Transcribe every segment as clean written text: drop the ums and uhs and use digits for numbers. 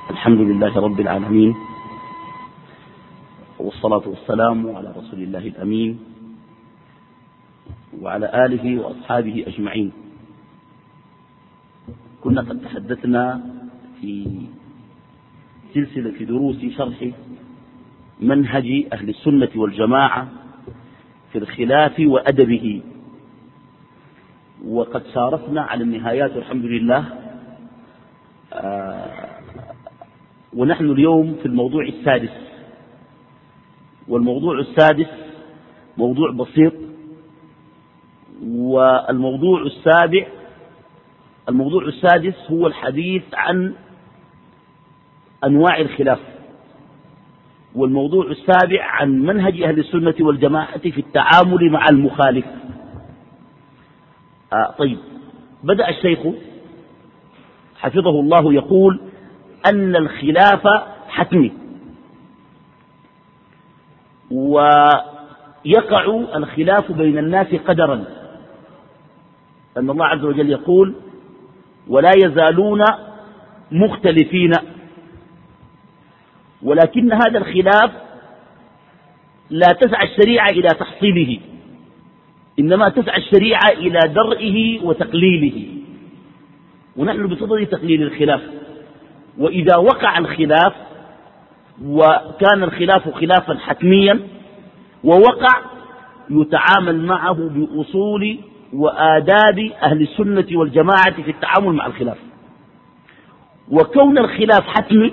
الحمد لله رب العالمين، والصلاة والسلام على رسول الله الأمين وعلى آله وأصحابه أجمعين. كنا قد تحدثنا في سلسلة دروس شرح منهج أهل السنة والجماعة في الخلاف وأدبه، وقد شارفنا على النهايات الحمد لله. ونحن اليوم في الموضوع السادس، والموضوع السادس موضوع بسيط، والموضوع السادس هو الحديث عن أنواع الخلاف، والموضوع السابع عن منهج أهل السنة والجماعة في التعامل مع المخالف. طيب، بدأ الشيخ حفظه الله يقول أن الخلاف حتمي، ويقع الخلاف بين الناس قدرا، أن الله عز وجل يقول ولا يزالون مختلفين، ولكن هذا الخلاف لا تسعى الشريعة إلى تحصيله، إنما تسعى الشريعة إلى درئه وتقليله، ونحن بصدد تقليل الخلاف. وإذا وقع الخلاف وكان الخلاف خلافا حتميا ووقع، يتعامل معه بأصول وآداب أهل السنة والجماعة في التعامل مع الخلاف. وكون الخلاف حتمي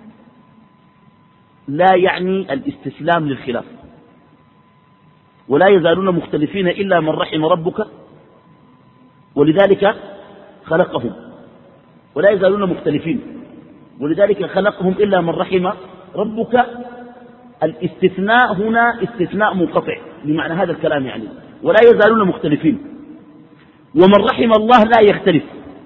لا يعني الاستسلام للخلاف، ولا يزالون مختلفين إلا من رحم ربك ولذلك خلقهم، ولا يزالون مختلفين ولذلك خلقهم إلا من رحم ربك. الاستثناء هنا استثناء منقطع بمعنى هذا الكلام، يعني ولا يزالون مختلفين، ومن رحم الله لا يختلف،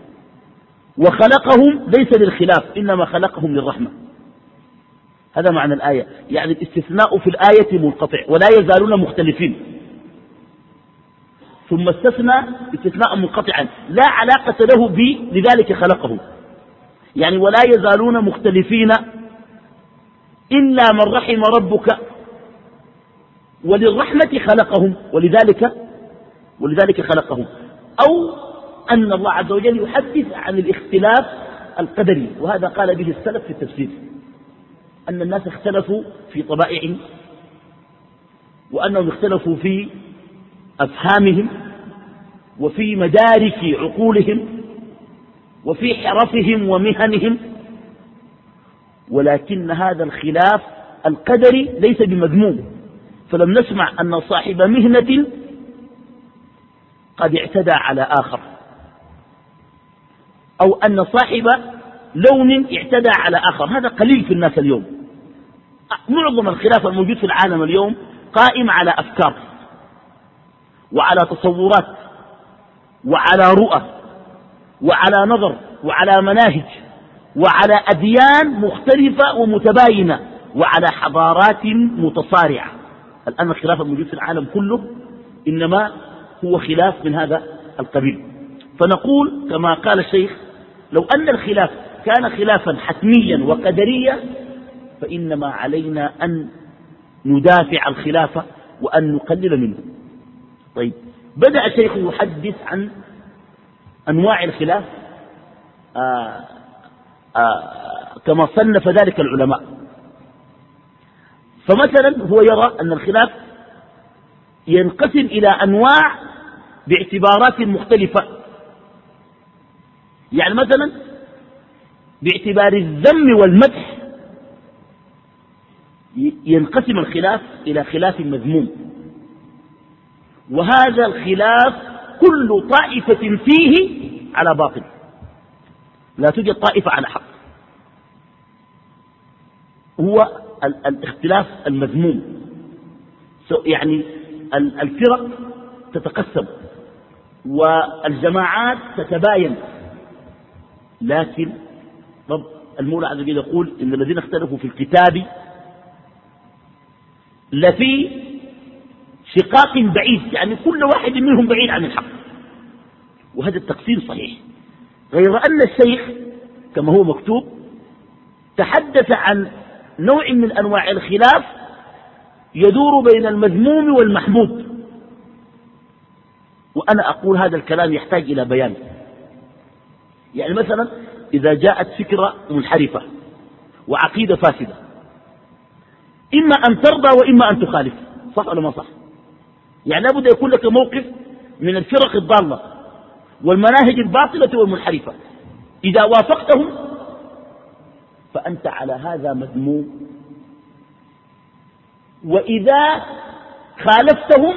وخلقهم ليس للخلاف إنما خلقهم للرحمة. هذا معنى الآية، يعني الاستثناء في الآية منقطع، ولا يزالون مختلفين، ثم استثنى استثناء منقطعا لا علاقة له لذلك خلقهم، يعني ولا يزالون مختلفين إلا من رحم ربك وللرحمة خلقهم ولذلك خلقهم. أو أن الله عز وجل يحدث عن الاختلاف القدري، وهذا قال به السلف في التفسير، أن الناس اختلفوا في طبائعهم، وأنهم اختلفوا في أفهامهم وفي مدارك عقولهم وفي حرفهم ومهنهم، ولكن هذا الخلاف القدري ليس بمذموم. فلم نسمع أن صاحب مهنة قد اعتدى على آخر، أو أن صاحب لون اعتدى على آخر، هذا قليل في الناس اليوم. معظم الخلاف الموجود في العالم اليوم قائم على أفكار وعلى تصورات وعلى رؤى وعلى نظر وعلى مناهج وعلى أديان مختلفة ومتباينة وعلى حضارات متصارعة. الآن الخلاف الموجود في العالم كله إنما هو خلاف من هذا القبيل. فنقول كما قال الشيخ لو أن الخلاف كان خلافا حتميا وقدريا فإنما علينا أن ندافع الخلافة وأن نقلل منه. طيب، بدأ الشيخ يحدث عن أنواع الخلاف كما صنف ذلك العلماء. فمثلا هو يرى أن الخلاف ينقسم إلى أنواع باعتبارات مختلفة، يعني مثلا باعتبار الذم والمدح ينقسم الخلاف إلى خلاف مذموم، وهذا الخلاف كل طائفة فيه على باطل، لا توجد طائفة على حق. هو الاختلاف المذموم، يعني الفرق تتقسم والجماعات تتباين، لكن رب المولى عز وجل يقول إن الذين اختلفوا في الكتاب لفي شقاق بعيد، يعني كل واحد منهم بعيد عن الحق، وهذا التقسيم صحيح. غير أن الشيخ كما هو مكتوب تحدث عن نوع من أنواع الخلاف يدور بين المذموم والمحمود. وأنا أقول هذا الكلام يحتاج إلى بيان. يعني مثلا إذا جاءت فكرة منحرفة وعقيدة فاسدة، إما أن ترضى وإما أن تخالف، صح ولا ما صح؟ يعني لابد يكون لك موقف من الفرق الضالة والمناهج الباطلة والمنحرفة. إذا وافقتهم فأنت على هذا مذموم، وإذا خالفتهم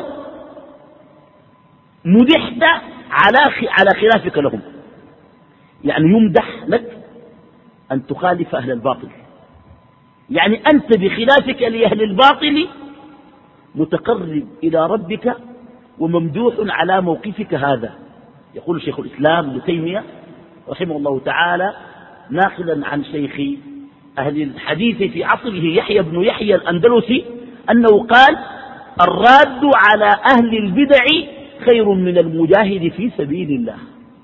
مدحت على خلافك لهم. يعني يمدح لك أن تخالف أهل الباطل، يعني أنت بخلافك لأهل الباطل متقرب إلى ربك وممدوح على موقفك هذا. يقول شيخ الإسلام ابن تيمية رحمه الله تعالى ناقلا عن شيخ أهل الحديث في عصره يحيى بن يحيى الأندلسي أنه قال: الراد على أهل البدع خير من المجاهد في سبيل الله.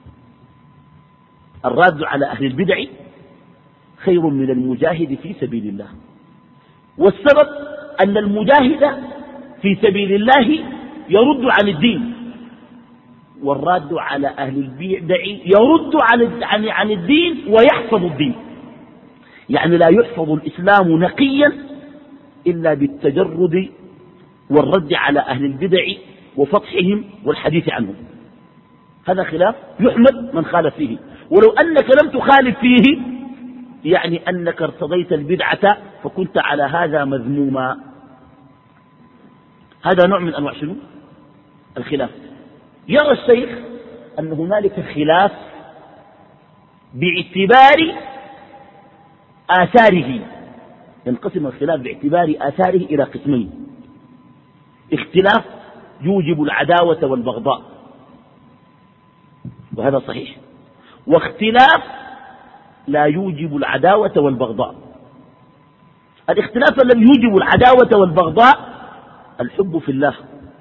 الراد على أهل البدع خير من المجاهد في سبيل الله. والسبب أن المجاهد في سبيل الله يرد عن الدين، والراد على أهل البدع يرد عن الدين ويحفظ الدين. يعني لا يحفظ الإسلام نقيا إلا بالتجرد والرد على أهل البدع وفضحهم والحديث عنهم. هذا خلاف يحمد من خالف فيه، ولو أنك لم تخالف فيه يعني أنك ارتضيت البدعة فكنت على هذا مذموما. هذا نوع من أنواع شنو؟ الخلاف. يرى الشيخ أن هنالك خلاف باعتبار آثاره. ينقسم الخلاف باعتبار آثاره إلى قسمين: اختلاف يوجب العداوة والبغضاء، وهذا صحيح، واختلاف لا يوجب العداوة والبغضاء. الاختلاف الذي يوجب العداوة والبغضاء الحب في الله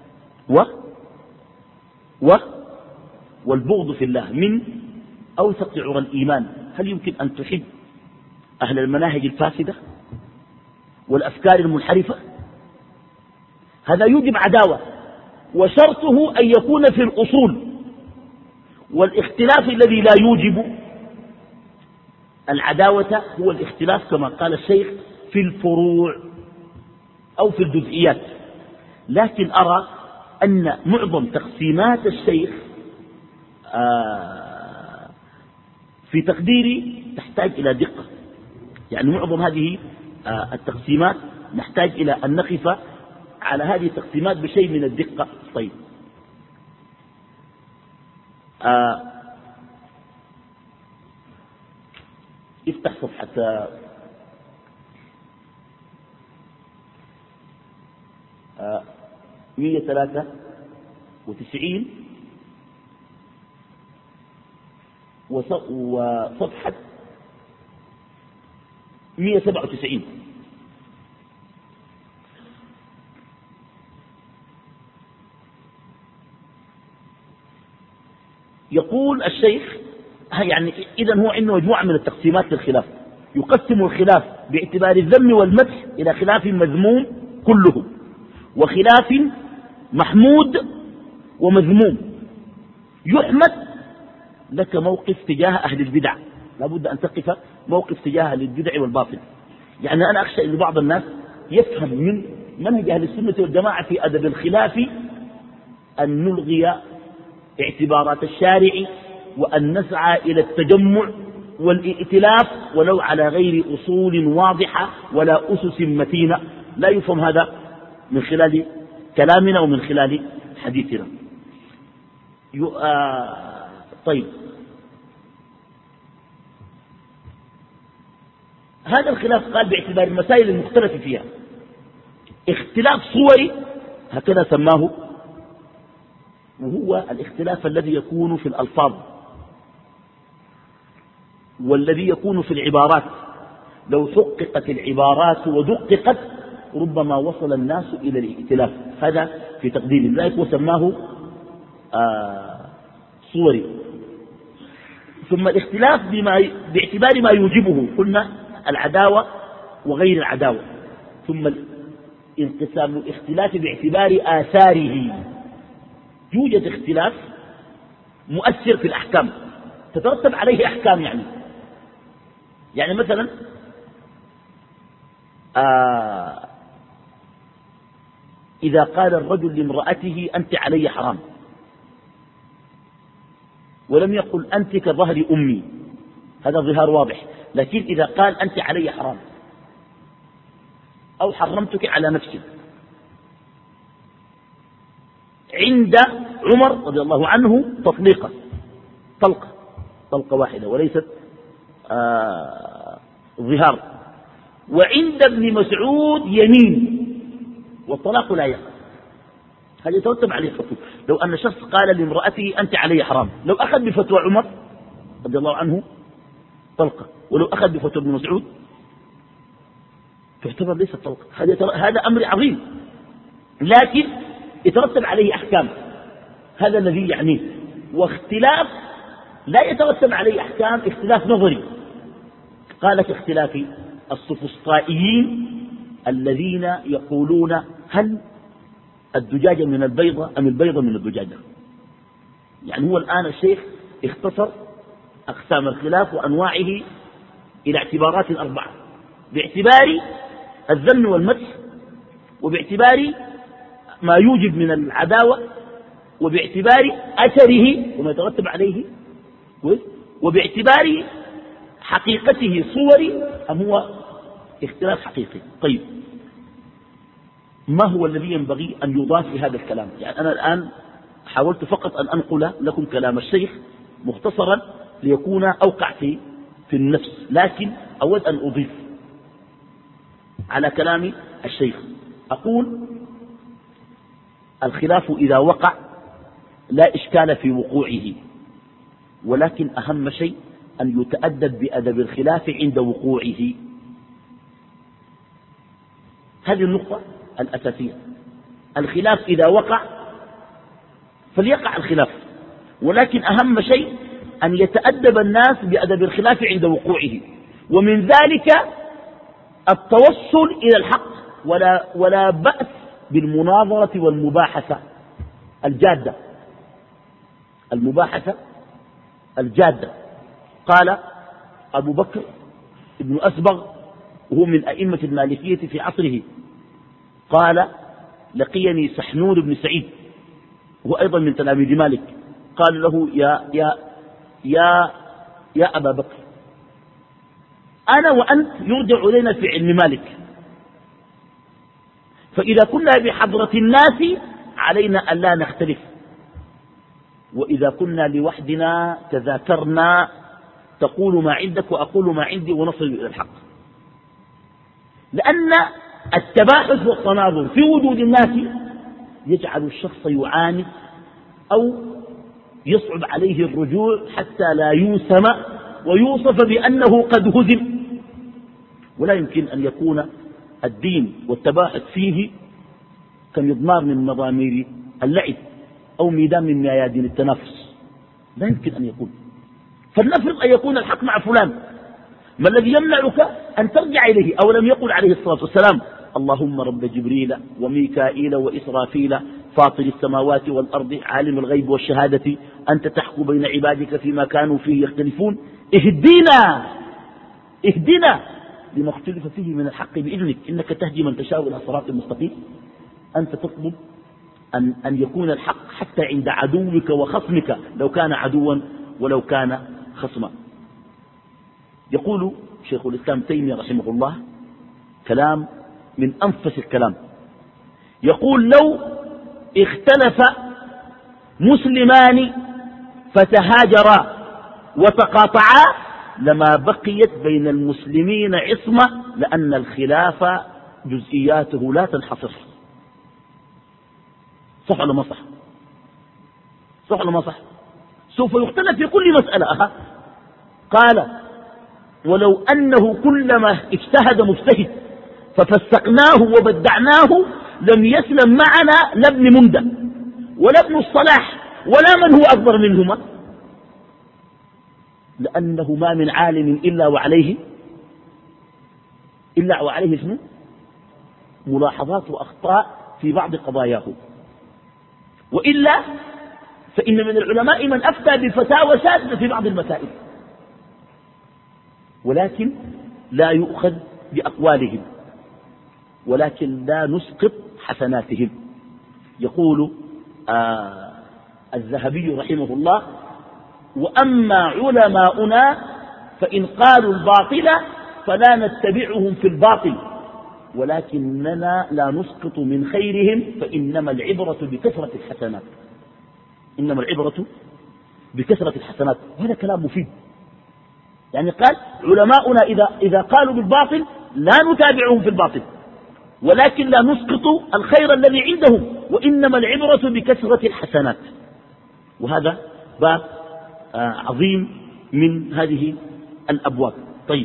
والبغض في الله من أوثق عرى الإيمان. هل يمكن أن تحب أهل المناهج الفاسدة والأفكار المنحرفة؟ هذا يوجب عداوة، وشرطه أن يكون في الأصول. والاختلاف الذي لا يوجب العداوة هو الاختلاف كما قال الشيخ في الفروع أو في الجزئيات. لكن أرى أن معظم تقسيمات الشيخ في تقديري تحتاج إلى دقة. يعني معظم هذه التقسيمات نحتاج إلى أن نقف على هذه التقسيمات بشيء من الدقة. طيب، افتح صفحة 193 وصفحة 197. يقول الشيخ يعني إذن هو عنده مجموعة من التقسيمات للخلاف. يقسم الخلاف باعتبار الذم والمدح إلى خلاف مذموم كله، وخلاف محمود ومذموم. يحمد لك موقف تجاه أهل البدع، لابد أن تقف موقف تجاه أهل البدع والباطل. يعني أنا أخشى أن بعض الناس يفهم من منهج أهل السنة والجماعة في أدب الخلاف أن نلغي اعتبارات الشارع وأن نسعى إلى التجمع والائتلاف ولو على غير أصول واضحة ولا أسس متينة. لا يفهم هذا من خلال كلامنا ومن خلال حديثنا. طيب، هذا الخلاف قال باعتبار المسائل المختلف فيها. اختلاف صوري هكذا سماه، وهو الاختلاف الذي يكون في الألفاظ والذي يكون في العبارات. لو حققت العبارات ودققت ربما وصل الناس إلى الائتلاف. هذا في تقدير ذلك وسماه صوري. ثم الاختلاف باعتبار ما يوجبه. قلنا العداوة وغير العداوة. ثم انقسام الاختلاف باعتبار آثاره. يوجد اختلاف مؤثر في الأحكام، تترتب عليه أحكام. يعني مثلا إذا قال الرجل لامرأته أنت علي حرام، ولم يقل أنت كظهر أمي، هذا ظهار واضح. لكن إذا قال أنت علي حرام أو حرمتك على نفسك، عند عمر رضي الله عنه طلقة واحدة وليست ظهار، وعند ابن مسعود يمين، والطلاق لا يقع. هذا يترتب عليه حكم. لو أن شخص قال لامرأته أنت علي حرام، لو أخذ بفتوى عمر رضي الله عنه طلقة، ولو أخذ بفتوى ابن مسعود تعتبر ليست طلقة. هذا أمر عظيم، لكن يترتب عليه أحكام. هذا الذي يعنيه. واختلاف لا يترتب عليه أحكام، اختلاف نظري. قال كاختلاف السفسطائيين الذين يقولون هل الدجاجة من البيضة أم البيضة من الدجاجة. يعني هو الآن الشيخ اختصر أقسام الخلاف وأنواعه إلى اعتبارات 4، باعتبار الذم والمدح، وباعتبار ما يوجب من العداوة، وباعتبار أثره وما يترتب عليه، وباعتبار حقيقته صوري أم هو اختلاف حقيقي. طيب، ما هو الذي ينبغي أن يضاف لهذا الكلام؟ يعني أنا الآن حاولت فقط أن أنقل لكم كلام الشيخ مختصرا ليكون أوقع في النفس، لكن أود أن أضيف على كلام الشيخ. أقول الخلاف إذا وقع لا إشكال في وقوعه، ولكن أهم شيء أن يتأدب بأدب الخلاف عند وقوعه. هذه النقطة الأساسية. الخلاف إذا وقع فليقع الخلاف، ولكن أهم شيء أن يتأدب الناس بأدب الخلاف عند وقوعه، ومن ذلك التوصل إلى الحق، ولا بأس بالمناظرة والمباحثة الجادة. المباحثة الجادة. قال أبو بكر ابن أسبغ وهو من أئمة المالكية في عصره، قال لقيني سحنون بن سعيد وهو أيضا من تلاميذ مالك، قال له يا أبا بكر، أنا وأنت يرجع إلينا في علم مالك، فإذا كنا بحضرة الناس علينا ألا نختلف، وإذا كنا لوحدنا تذاكرنا، تقول ما عندك وأقول ما عندي ونصل إلى الحق. لأن التباحث والتناظر في وجود الناس يجعل الشخص يعاند أو يصعب عليه الرجوع حتى لا يوسم ويوصف بأنه قد هزم. ولا يمكن أن يكون الدين والتباحث فيه كمضمار من مضامير اللعب أو ميدان من ميادين التنافس، لا يمكن أن يكون. فلنفرض أن يكون الحق مع فلان، ما الذي يمنعك أن ترجع إليه؟ أو لم يقل عليه الصلاة والسلام اللهم رب جبريل وميكائيل وإسرافيل فاطر السماوات والأرض عالم الغيب والشهادة أنت تحكم بين عبادك فيما كانوا فيه يختلفون اهدنا لما اختلف فيه من الحق بإذنك إنك تهدي من تشاء إلى صراط مستقيم. أنت تطلب أن يكون الحق حتى عند عدوك وخصمك، لو كان عدوا ولو كان خصما. يقول شيخ الإسلام تيمية رحمه الله كلام من أنفس الكلام، يقول لو اختلف مسلمان فتهاجرا وتقاطعا لما بقيت بين المسلمين عصمة، لأن الخلاف جزئياته لا تنحصر. صح ولا ما صح؟ صح ولا ما صح؟ سوف يختلف في كل مسألة. قال ولو أنه كلما اجتهد مجتهد ففسقناه وبدعناه لم يسلم معنا لا ابن مندى ولا ابن الصلاح ولا من هو أكبر منهما، لأنه ما من عالم إلا وعليه إلا وعليه شنو؟ ملاحظات وأخطاء في بعض قضاياه، وإلا فإن من العلماء من أفتى بفتاوى شاذة في بعض المسائل، ولكن لا يؤخذ بأقوالهم، ولكن لا نسقط حسناتهم. يقول الذهبي رحمه الله: وأما علماؤنا فإن قالوا الباطل فلا نتبعهم في الباطل، ولكننا لا نسقط من خيرهم، فإنما العبرة بكثرة الحسنات. إنما العبرة بكثرة الحسنات. وهذا كلام مفيد. يعني قال علماؤنا إذا قالوا بالباطل لا نتابعهم في الباطل، ولكن لا نسقط الخير الذي عندهم، وإنما العبرة بكثرة الحسنات. وهذا باب عظيم من هذه الأبواب. طيب،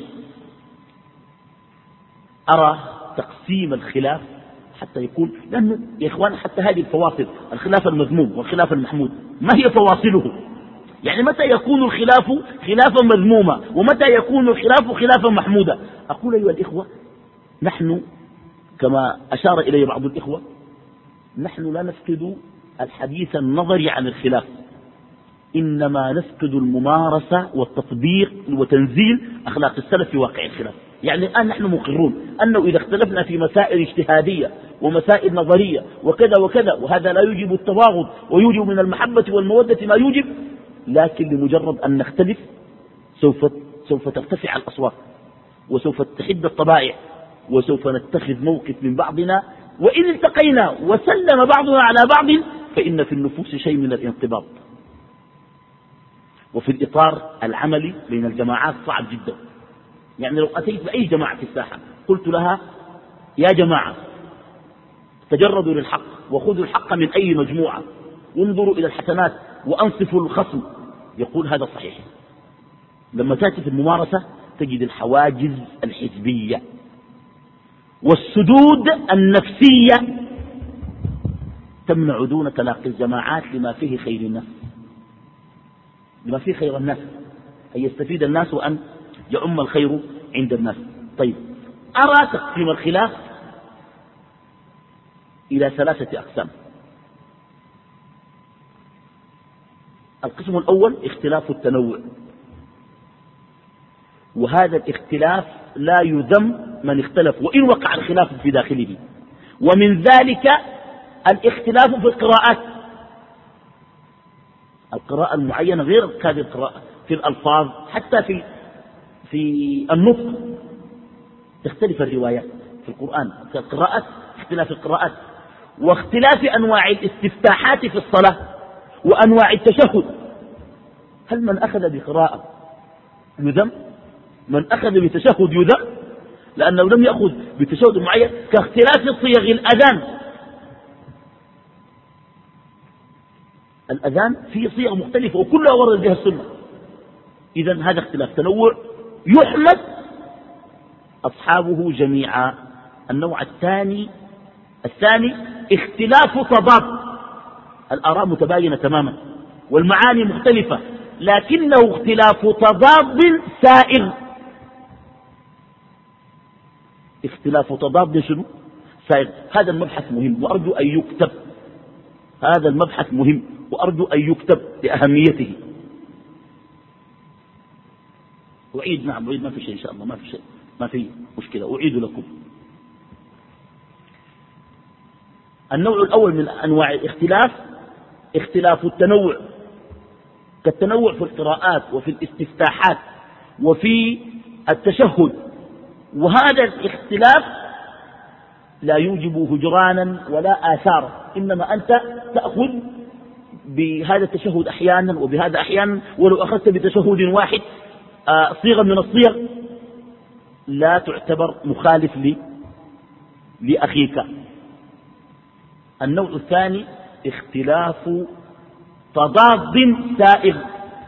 أرى تقسيم الخلاف حتى يكون، لأنه يا إخوان حتى هذه الفواصل، الخلاف المذموم والخلاف المحمود، ما هي فواصله؟ يعني متى يكون الخلاف خلافا مذموما، ومتى يكون الخلاف خلافا محمودا؟ أقول أيها الإخوة، نحن كما أشار إلي بعض الإخوة، نحن لا نفقد الحديث النظري عن الخلاف، إنما نفقد الممارسة والتطبيق وتنزيل أخلاق السلف في واقع الخلاف. يعني الآن نحن مقرون أنه إذا اختلفنا في مسائل اجتهادية ومسائل نظرية وكذا وكذا، وهذا لا يوجب التباغض ويوجب من المحبة والمودة ما يوجب، لكن لمجرد أن نختلف سوف ترتفع الأصوات، وسوف تحد الطبائع، وسوف نتخذ موقف من بعضنا، وإن التقينا وسلم بعضنا على بعض فإن في النفوس شيء من الانقباض. وفي الإطار العملي بين الجماعات صعب جدا. يعني لو أتيت بأي جماعة في الساحة قلت لها: يا جماعة تجردوا للحق وخذوا الحق من أي مجموعة، وانظروا إلى الحسنات وأنصفوا الخصم، يقول هذا صحيح. لما تأتي في الممارسة تجد الحواجز الحزبية والسدود النفسية تمنع دون تلاقي الجماعات لما فيه خير الناس، لما فيه خير الناس، أن يستفيد الناس وأن يعم الخير عند الناس. طيب، أرى تقسيم الخلاف إلى 3 أقسام. القسم الأول اختلاف التنوع، وهذا الاختلاف لا يذم من اختلف وإن وقع الخلاف في داخله. ومن ذلك الاختلاف في القراءات، القراءة المعينة غير هذه القراءة، في الألفاظ حتى في النطق تختلف الروايات في القرآن، في القراءات اختلاف القراءات، واختلاف أنواع الاستفتاحات في الصلاة وأنواع التشهد. هل من أخذ بقراءة يذم؟ من أخذ بتشهد يذم، لأنه لم يأخذ بتشهد معين، كاختلاف صيغ الأذان. الأذان فيه صيغ مختلفة وكلها ورد بها السنة. إذن هذا اختلاف تنوع يحمد أصحابه جميعا. النوع الثاني اختلاف تضاد، الآراء متباينة تماما والمعاني مختلفة، لكنه اختلاف تضاد سائغ. اختلاف تضاد شنو؟ سائغ. هذا المبحث مهم وأرجو أن يكتب، هذا المبحث مهم وأرجو أن يكتب لأهميته. أعيد، نعم أعيد، ما في شيء إن شاء الله، ما في شيء، ما في مشكلة، أعيد لكم. النوع الأول من أنواع الاختلاف اختلاف التنوع، كالتنوع في القراءات وفي الاستفتاحات وفي التشهد. وهذا الاختلاف لا يوجب هجرانا ولا آثارا، إنما أنت تأخذ بهذا التشهد أحيانا وبهذا أحيانا، ولو أخذت بتشهد واحد صيغة من الصيغ لا تعتبر مخالف لأخيك. النوع الثاني اختلاف تضاد سائغ،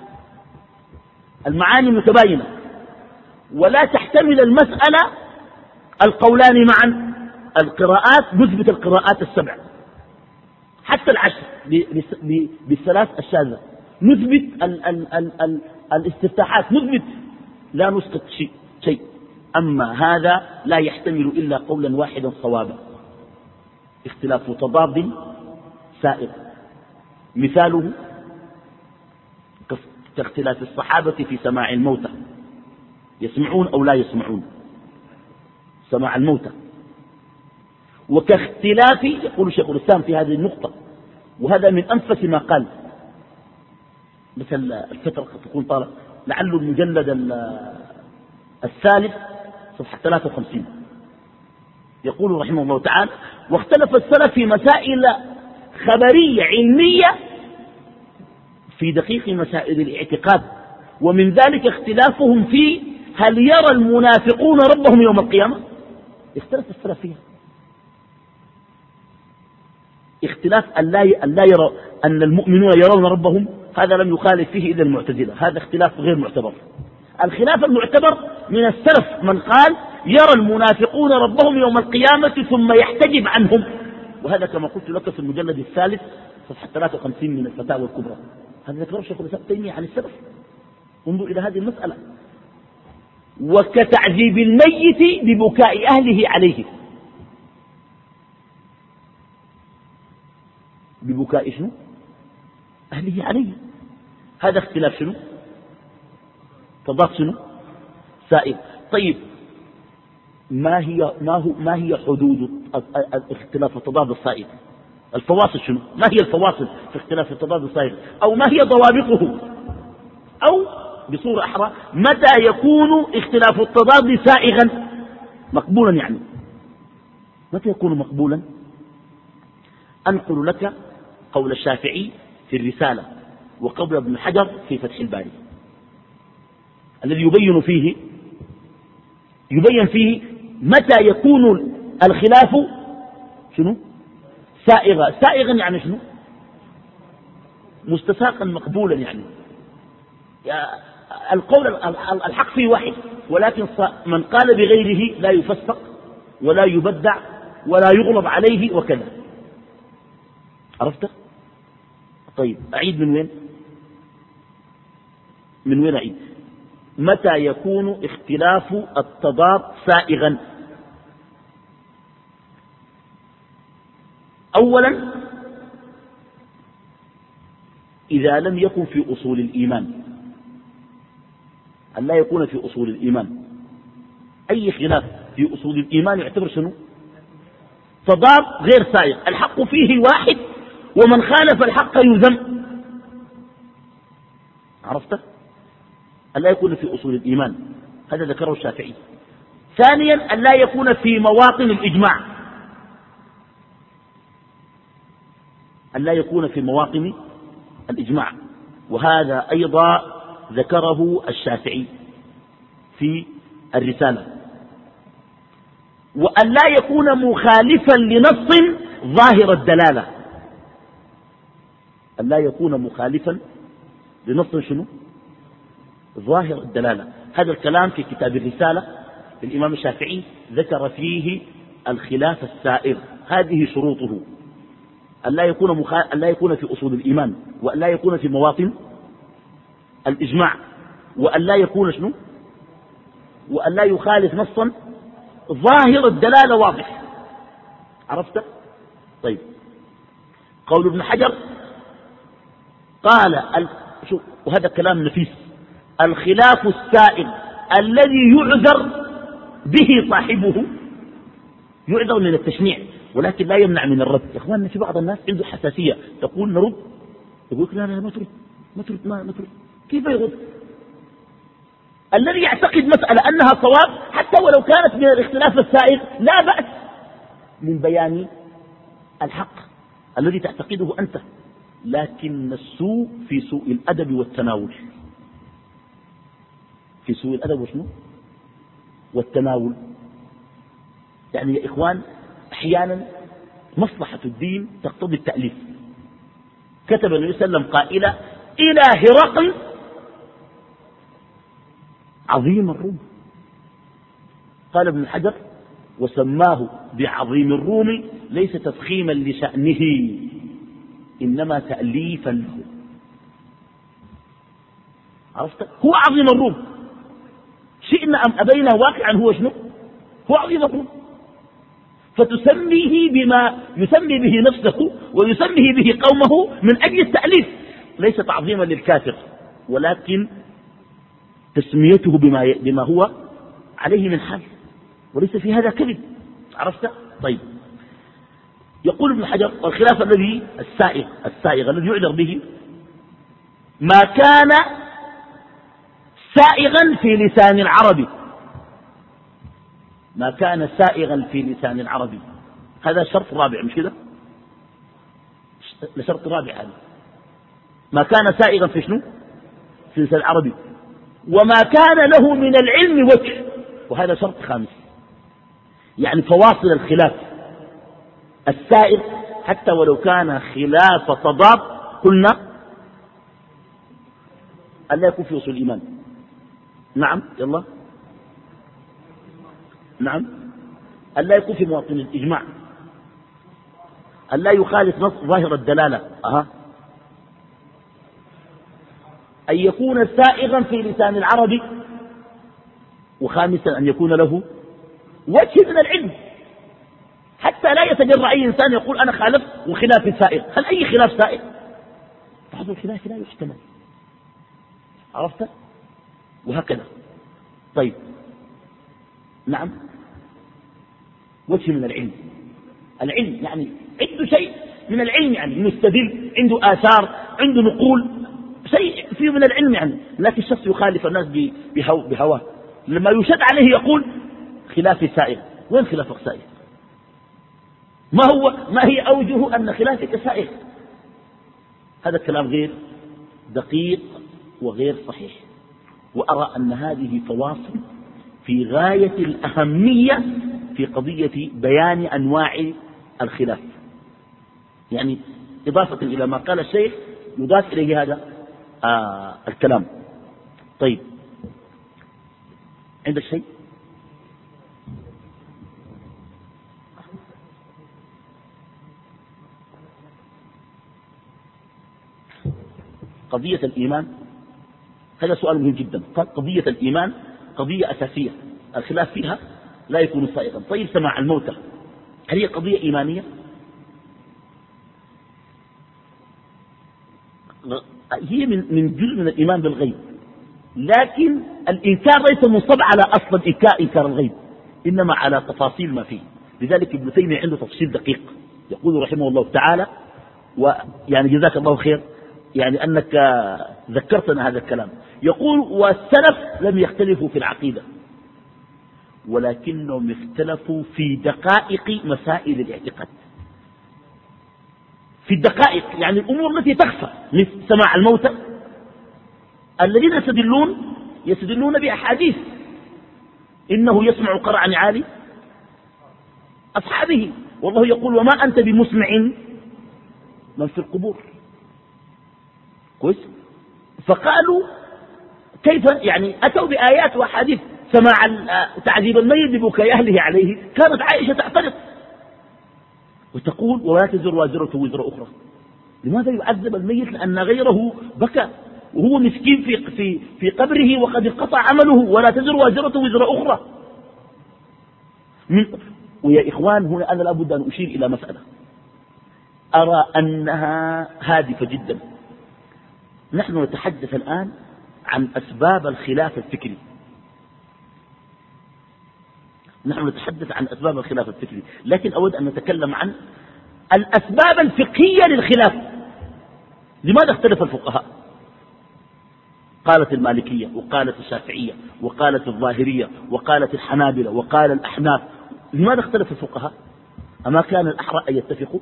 المعاني متباينة ولا تحتمل المسألة القولان معا. القراءات نثبت القراءات السبع حتى العشر بالثلاث الشاذة، نثبت الاستفتاحات، نثبت لا نسقط شيء. أما هذا لا يحتمل إلا قولا واحدا صوابا، اختلاف تضاد سائغ، مثاله كاختلاف الصحابة في سماع الموتى، يسمعون أو لا يسمعون سماع الموتى، وكاختلاف، يقول شيخ الإسلام في هذه النقطة، وهذا من أنفس ما قال، مثل الفترة قد تكون طالع، لعله المجلد الثالث صفحة 53، يقول رحمه الله تعالى: واختلف السلف في مسائل خبرية علمية في دقيق مسائل الاعتقاد، ومن ذلك اختلافهم في هل يرى المنافقون ربهم يوم القيامة. اختلف السلف فيها، اختلاف أن لا يرى أن المؤمنون يرون ربهم، هذا لم يخالف فيه إلا المعتزلة، هذا اختلاف غير معتبر. الخلاف المعتبر من السلف من قال يرى المنافقون ربهم يوم القيامة ثم يحتجب عنهم، وهذا كما قلت لك في المجلد الثالث صفحة 53 من الفتاوى الكبرى، هذا ذكر شيخ الإسلام تيمية عن السلف. انظر إلى هذه المسألة. وكتعذيب الميت ببكاء أهله عليه، ببكاء شنو؟ أهله عليه، هذا اختلاف شنو؟ تضاد شنو؟ سائغ. طيب ما هي حدود اختلاف التضاد السائغ؟ الفواصل شنو؟ ما هي الفواصل في اختلاف التضاد السائغ؟ أو ما هي ضوابطه؟ أو بصورة أحرى متى يكون اختلاف التضاد سائغا مقبولا؟ يعني متى يكون مقبولا؟ أنقل لك قول الشافعي في الرسالة وقول ابن حجر في فتح الباري، الذي يبين فيه متى يكون الخلاف شنو؟ سائغا يعني شنو؟ مستساقا مقبولا. يعني القول الحق فيه واحد، ولكن من قال بغيره لا يفسق ولا يبدع ولا يغلب عليه وكذا. عرفت؟ طيب أعيد من وين أعيد؟ متى يكون اختلاف التضاد سائغا؟ أولا إذا لم يكن في أصول الإيمان، أن لا يكون في أصول الإيمان. أي خلاف في أصول الإيمان يعتبر شنو؟ تضاد غير سائغ، الحق فيه واحد ومن خالف الحق يذم. عرفت؟ أن لا يكون في أصول الإيمان، هذا ذكره الشافعي. ثانيا أن لا يكون في مواطن الإجماع، أن لا يكون في مواطن الإجماع، وهذا أيضا ذكره الشافعي في الرسالة. وأن لا يكون مخالفا لنص ظاهر الدلالة، أن لا يكون مخالفا لنص شنو؟ ظاهر الدلالة. هذا الكلام في كتاب الرسالة الإمام الشافعي ذكر فيه الخلاف السائر، هذه شروطه: أن لا يكون في أصول الإيمان، وأن لا يكون في مواطن الإجماع، وأن لا يكون شنو؟ وأن لا يخالف نصا ظاهر الدلالة واضح. عرفت؟ طيب قول ابن حجر قال وهذا كلام نفيس: الخلاف السائغ الذي يعذر به صاحبه، يعذر من التشنيع ولكن لا يمنع من الرد. يا اخواننا في بعض الناس عنده حساسية، تقول نرد، يقول لا ما ترد. كيف يرد؟ الذي يعتقد مسألة أنها صواب حتى ولو كانت من الاختلاف السائغ لا بأس من بيان الحق الذي تعتقده أنت، لكن السوء في سوء الأدب والتناول، في سوء الأدب وشنو؟ والتناول. يعني يا إخوان أحيانا مصلحة الدين تقتضي التأليف. كتب النبي صلى الله عليه وسلم قائلا: إلى هرقل عظيم الروم. قال ابن حجر: وسماه بعظيم الروم ليس تفخيما لشأنه إنما تأليفا له. عرفت؟ هو عظيم الروم، شئت شئنا أم أبينا واقعا هو شنو؟ هو عظيم. فتسميه بما يسمي به نفسه ويسميه به قومه من أجل التأليف، ليس تعظيما للكافر، ولكن تسميته بما هو عليه من حال، وليس في هذا كذب. عرفت؟ طيب، يقول ابن حجر: والخلاف الذي السائغ الذي يعذر به ما كان سائغا في لسان العربي، ما كان سائغا في لسان العربي. هذا شرط رابع، مش كده؟ شرط رابع هذا، ما كان سائغا في شنو؟ في لسان العربي، وما كان له من العلم وجه، وهذا شرط خامس. يعني فواصل الخلاف السائغ حتى ولو كان خلاف تضاد، قلنا ألا يكون في أصول الإيمان. نعم، يلا، نعم، ألا يكون في مواطن الإجماع، ألا يخالف نص ظاهر الدلالة، أن يكون سائغا في لسان العربي، وخامسا أن يكون له وجه من العلم، حتى لا يتجرأ أي إنسان يقول أنا خالفت وخلاف سائغ. هل أي خلاف سائغ؟ بعض الخلاف لا يحتمل. عرفت؟ وهكذا. طيب، نعم، وجه من العلم. العلم يعني عنده شيء من العلم، يعني مستدل، عنده آثار، عنده نقول، شيء فيه من العلم يعني، لكن الشخص يخالف الناس بهواه. لما يشد عليه يقول خلافي سائغ. وين خلافك سائغ؟ ما هي أوجه أن خلافك سائغ؟ هذا الكلام غير دقيق وغير صحيح. وأرى أن هذه فواصل في غاية الأهمية في قضية بيان أنواع الخلاف، يعني إضافة إلى ما قال الشيخ يضاف إليه هذا الكلام. طيب، عندك شيء؟ قضية الإيمان هذا سؤال مهم جدا. قضية الإيمان قضية أساسية، الخلاف فيها لا يكون سائغا. طيب، سماع الموتى هل هي قضية إيمانية؟ هي من جزء من الإيمان بالغيب، لكن الإنكار ليس منصب على أصل إنكار الغيب، إنما على تفاصيل ما فيه. لذلك ابن تيمية عنده تفصيل دقيق، يقول رحمه الله تعالى، ويعني جزاك الله خير يعني أنك ذكرتنا هذا الكلام. يقول: والسلف لم يختلفوا في العقيدة، ولكنهم اختلفوا في دقائق مسائل الاعتقاد، في الدقائق، يعني الأمور التي تخفى، مثل سماع الموتى. الذين يستدلون بأحاديث: إنه يسمع قرع نعال أصحابه، والله يقول: وما أنت بمسمع من في القبور. كويس؟ فقالوا كيف يعني أتوا بآيات وأحاديث سماع تعذيب الميت ببكاء أهله عليه. كانت عائشة تعترض وتقول: ولا تزر وازرة وزر أخرى. لماذا يعذب الميت؟ لأن غيره بكى وهو مسكين في قبره وقد انقطع عمله، ولا تزر وازرة وزر أخرى. ويا إخوان، هنا أنا لابد أن أشير إلى مسألة أرى أنها هادفة جدا. نحن نتحدث الآن عن أسباب الخلاف الفكري، لكن أود أن نتكلم عن الأسباب الفقهية للخلاف. لماذا اختلف الفقهاء؟ قالت المالكية، وقالت الشافعية، وقالت الظاهرية، وقالت الحنابلة، وقال الأحناف. لماذا اختلف الفقهاء؟ أما كان الأحرى أن يتفقوا؟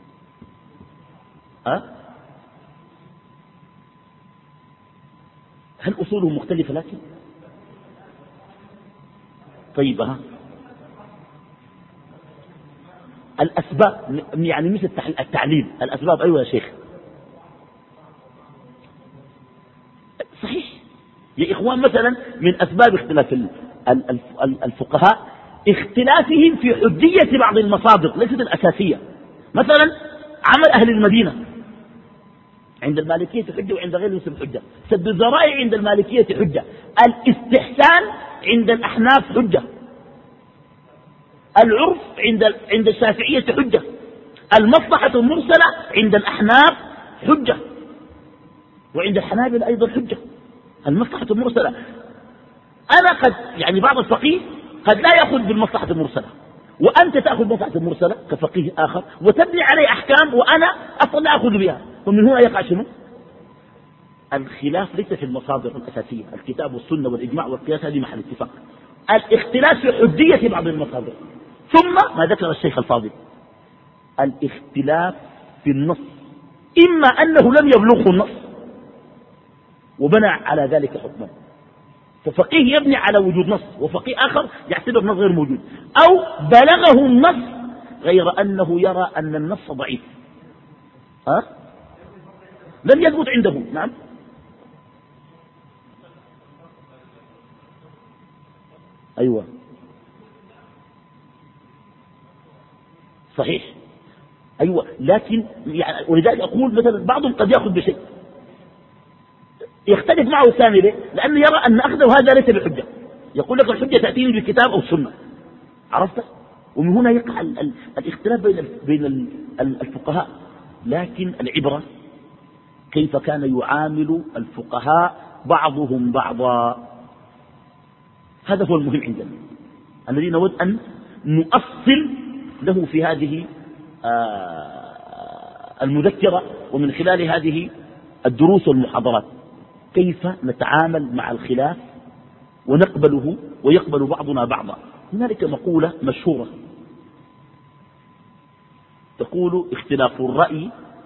هل أصولهم مختلفة؟ لكن طيب، الأسباب يعني مثل التعليل، الأسباب. أيوة يا شيخ، صحيح يا إخوان. مثلا من أسباب اختلاف الفقهاء اختلافهم في حجية بعض المصادر ليست الأساسية. مثلا عمل أهل المدينة، عند المالكية حجة وعند غير المسلم حجة. سد الذرائع عند المالكية حجة. الاستحسان عند الأحناف حجة. العرف عند الشافعية حجة. المصلحة المرسلة عند الأحناف حجة، وعند الحنابلة أيضا حجة. المصلحة المرسلة أنا قد يعني بعض الفقيه قد لا يأخذ بالمصلحة المرسلة، وأنت تأخذ بالمصلحة المرسلة كفقيه آخر وتبني عليه أحكام وأنا أصلا لا أخذ بها، ومن هنا يقع شنو؟ الخلاف ليس في المصادر الأساسية، الكتاب والسنة والإجماع والقياس هذه محل اتفاق. الاختلاف في حجية بعض المصادر. ثم ما ذكر الشيخ الفاضل الاختلاف في النص، إما أنه لم يبلغه النص وبنى على ذلك حكما، ففقيه يبني على وجود نص، وفقيه آخر يعتبر نص غير موجود، أو بلغه النص غير أنه يرى أن النص ضعيف، لم يثبت عنده. نعم أيوة صحيح أيوة، لكن يعني ولذلك أقول مثلا بعضهم قد يأخذ بشيء يختلف معه الثاني ليه؟ لأنه يرى أن أخذه هذا ليس بحجة، يقول لك الحجة تأتيني بالكتاب أو السنة، عرفت؟ ومن هنا يقع الاختلاف بين الفقهاء. لكن العبرة كيف كان يعامل الفقهاء بعضهم بعضا، هذا هو المهم عندنا الذي نود أن نؤصل له في هذه المذكرة ومن خلال هذه الدروس والمحاضرات، كيف نتعامل مع الخلاف ونقبله ويقبل بعضنا بعضا. هنالك مقولة مشهورة تقول اختلاف الرأي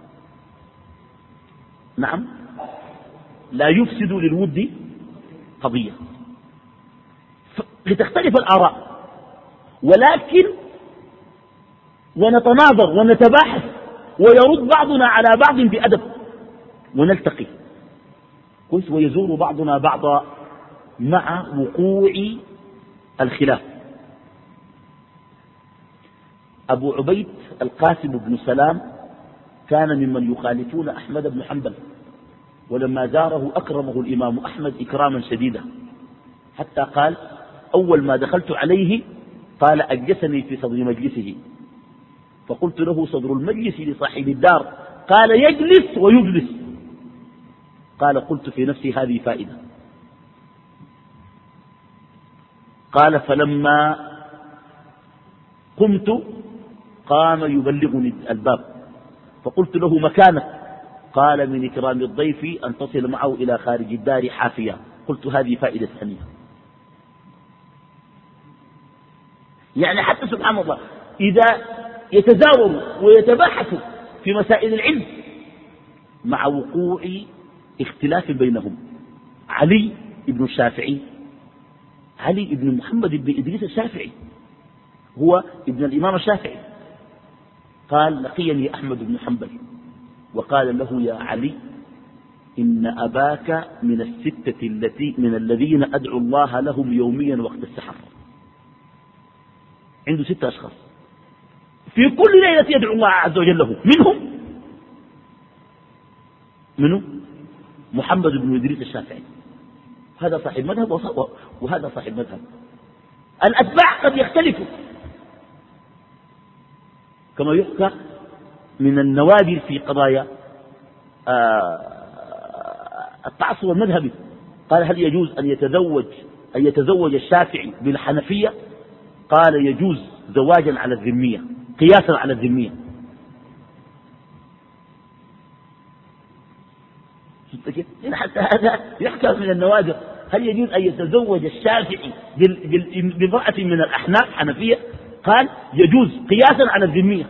نعم لا يفسد للود قضية، لتختلف الآراء ولكن ونتناظر ونتباحث ويرد بعضنا على بعض بأدب ونلتقي كويس، ويزور بعضنا بعضا مع وقوع الخلاف. أبو عبيد القاسم بن سلام كان ممن يخالفون أحمد بن حنبل، ولما زاره أكرمه الإمام أحمد إكراما شديدا، حتى قال أول ما دخلت عليه قال أجلسني في صدر مجلسه، فقلت له صدر المجلس لصاحب الدار، قال يجلس ويجلس، قال قلت في نفسي هذه فائدة، قال فلما قمت قام يبلغني الباب، فقلت له مكانك، قال من إكرام الضيف أن تصل معه إلى خارج الدار حافيا، قلت هذه فائدة ثانية. يعني حتى سبحان الله إذا يتزاوروا ويتباحثوا في مسائل العلم مع وقوع اختلاف بينهم. علي بن الشافعي، علي بن محمد بن إدريس الشافعي هو ابن الإمام الشافعي، قال لقيني أحمد بن حنبل وقال له يا علي إن أباك من الستة من الذين أدعو الله لهم يوميا وقت السحر. عنده 6 أشخاص في كل ليلة يدعو الله عز وجل له، منه محمد بن إدريس الشافعي، هذا صاحب مذهب وهذا صاحب مذهب. الأتباع قد يختلفوا كما يحكى من النوادر في قضايا التعصب المذهبي، قال هل يجوز أن يتزوج الشافعي بالحنفية؟ قال يجوز زواجا على الذمية قياسا على الذمية. حتى هذا يحكى من النوادر، هل يجوز أن يتزوج الشافعي بامرأة من الأحناف حنفية؟ قال يجوز قياسا على الذمية.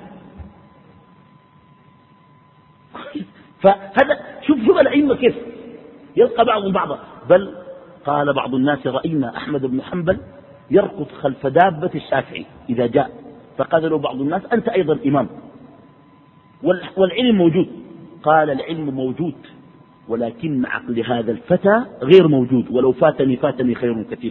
فهذا شوف الأئمة كيف يلقى بعضهم بعضا. بل قال بعض الناس رأينا أحمد بن حنبل يركض خلف دابة الشافعي إذا جاء، فقال له بعض الناس أنت أيضا إمام والعلم موجود، قال العلم موجود ولكن عقل هذا الفتى غير موجود، ولو فاتني خير كثير.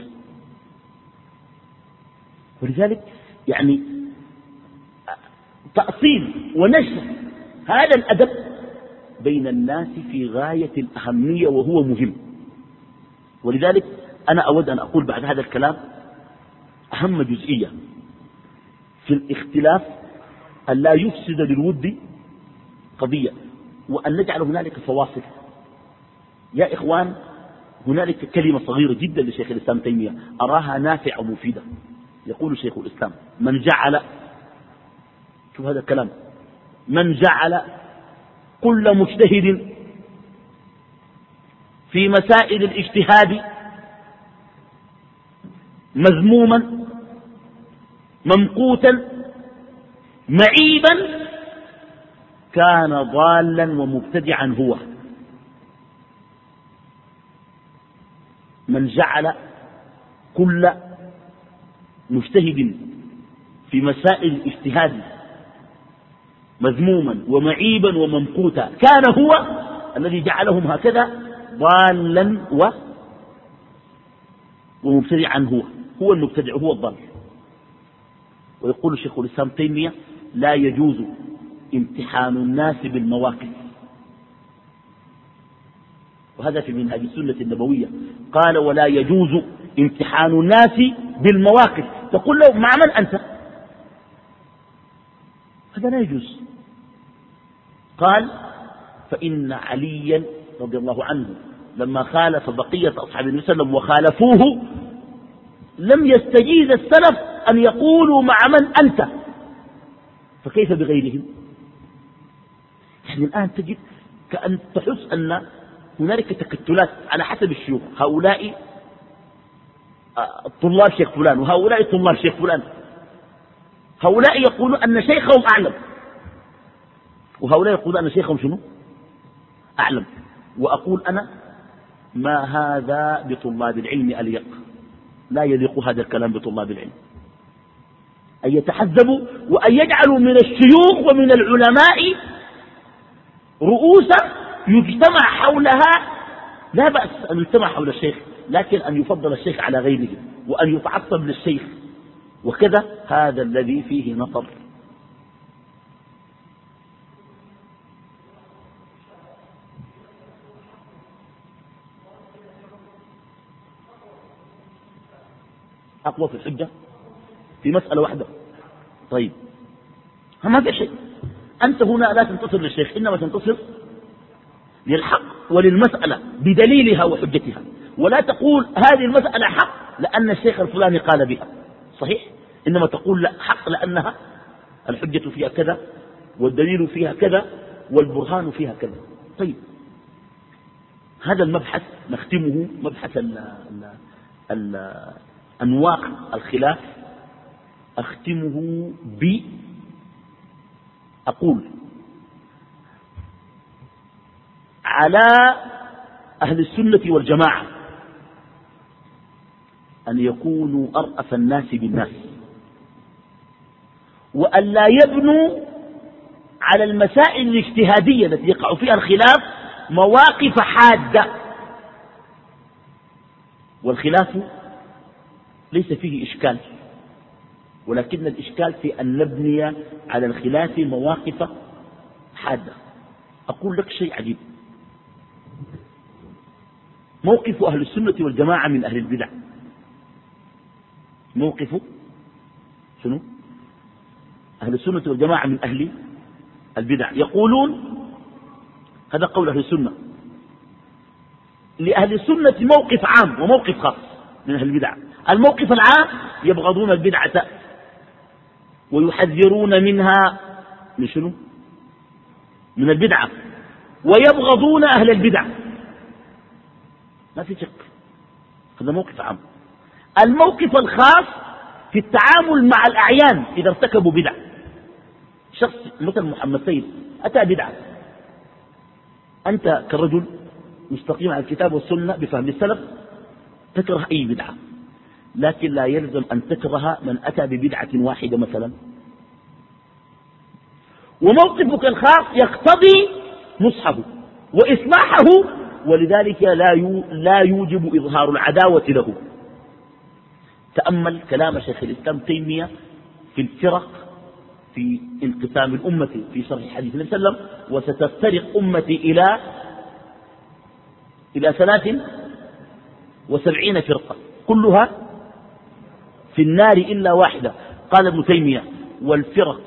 ولذلك يعني تأصيل ونشر هذا الأدب بين الناس في غاية الأهمية وهو مهم. ولذلك أنا أود أن أقول بعد هذا الكلام أهم جزئية في الاختلاف أن لا يفسد للود قضية، وأن نجعل هنالك فواصل. يا إخوان، هنالك كلمة صغيرة جدا لشيخ الإسلام تيمية أراها نافعة ومفيدة. يقول شيخ الإسلام: من جعل، شوف هذا الكلام، من جعل كل مجتهد في مسائل الاجتهاد مذموما ممقوتا معيبا كان ضالا ومبتدعا هو. من جعل كل مجتهد في مسائل الاجتهاد مذموما ومعيبا وممقوتا كان هو الذي جعلهم هكذا ضالا ومبتدعا هو المبتدع، هو الضال. ويقول شيخ الإسلام تيمية: لا يجوز امتحان الناس بالمواقف. وهذا في منهج السنة النبوية، قال: ولا يجوز امتحان الناس بالمواقف. تقول له: مع من أنت؟ هذا لا يجوز. قال: فإن عليا رضي الله عنه لما خالف بقية أصحاب النبي صلى الله عليه وسلم وخالفوه لم يستجيز السلف أن يقولوا: مع من أنت؟ فكيف بغيرهم؟ يعني الآن تجد كأن تحس أن هنالك تكتلات على حسب الشيوخ، هؤلاء طلاب شيخ فلان وهؤلاء طلاب شيخ فلان، هؤلاء يقولون أن شيخهم أعلم وهؤلاء يقولون أن شيخهم شنو؟ أعلم. وأقول أنا: ما هذا بطلاب العلم أليق، لا يليق هذا الكلام بطلاب العلم، أن يتحزبوا وأن يجعلوا من الشيوخ ومن العلماء رؤوسا يجتمع حولها. لا بأس أن يجتمع حول الشيخ، لكن أن يفضل الشيخ على غيره وأن يتعصب للشيخ وكذا، هذا الذي فيه نظر. أقوى في الحجة في مسألة واحدة. طيب، ما في شيء. أنت هنا لا تنتصر للشيخ، إنما تنتصر للحق وللمسألة بدليلها وحجتها، ولا تقول هذه المسألة حق لأن الشيخ الفلاني قال بها صحيح، إنما تقول لا، حق لأنها الحجة فيها كذا والدليل فيها كذا والبرهان فيها كذا. طيب، هذا المبحث نختمه، مبحث أنواع الخلاف، أختمه أقول: على أهل السنة والجماعة أن يكونوا أرأف الناس بالناس، وأن لا يبنوا على المسائل الاجتهادية التي يقع فيها الخلاف مواقف حادة. والخلاف ليس فيه إشكال، ولكن الإشكال في أن نبني على الخلاف مواقف حادة. أقول لك شيء عجيب: موقف أهل السنة والجماعة من أهل البدع. موقف شنو؟ أهل السنة والجماعة من أهل البدع. يقولون، هذا قول أهل السنة، لأهل السنة موقف عام وموقف خاص من أهل البدع. الموقف العام: يبغضون البدعة ويحذرون منها من شنو؟ من البدعة، ويبغضون أهل البدع، ما في شك، هذا موقف عام. الموقف الخاص في التعامل مع الأعيان إذا ارتكبوا بدع. شخص مثل محمد سيد أتى بدعة، أنت كرجل مستقيم على الكتاب والسنة بفهم السلف تكره أي بدعة، لكن لا يلزم أن تكره من أتى ببدعة واحدة مثلا. وموقفك الخاص يقتضي نصحه وإصلاحه، ولذلك لا يوجب إظهار العداوة له. تأمل كلام شيخ الإسلام تيمية في الفرق في انقسام الأمة في شرح حديث النبي صلى الله عليه وسلم، وستفترق أمتي إلى 73 فرقة كلها في النار إلا واحدة. قال ابن تيمية: والفرق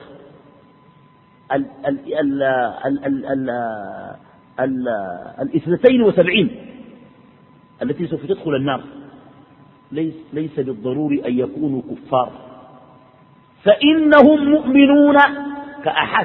الاثنتين وسبعين التي سوف تدخل النار ليس بالضروري أن يكونوا كفار، فإنهم مؤمنون كأحد.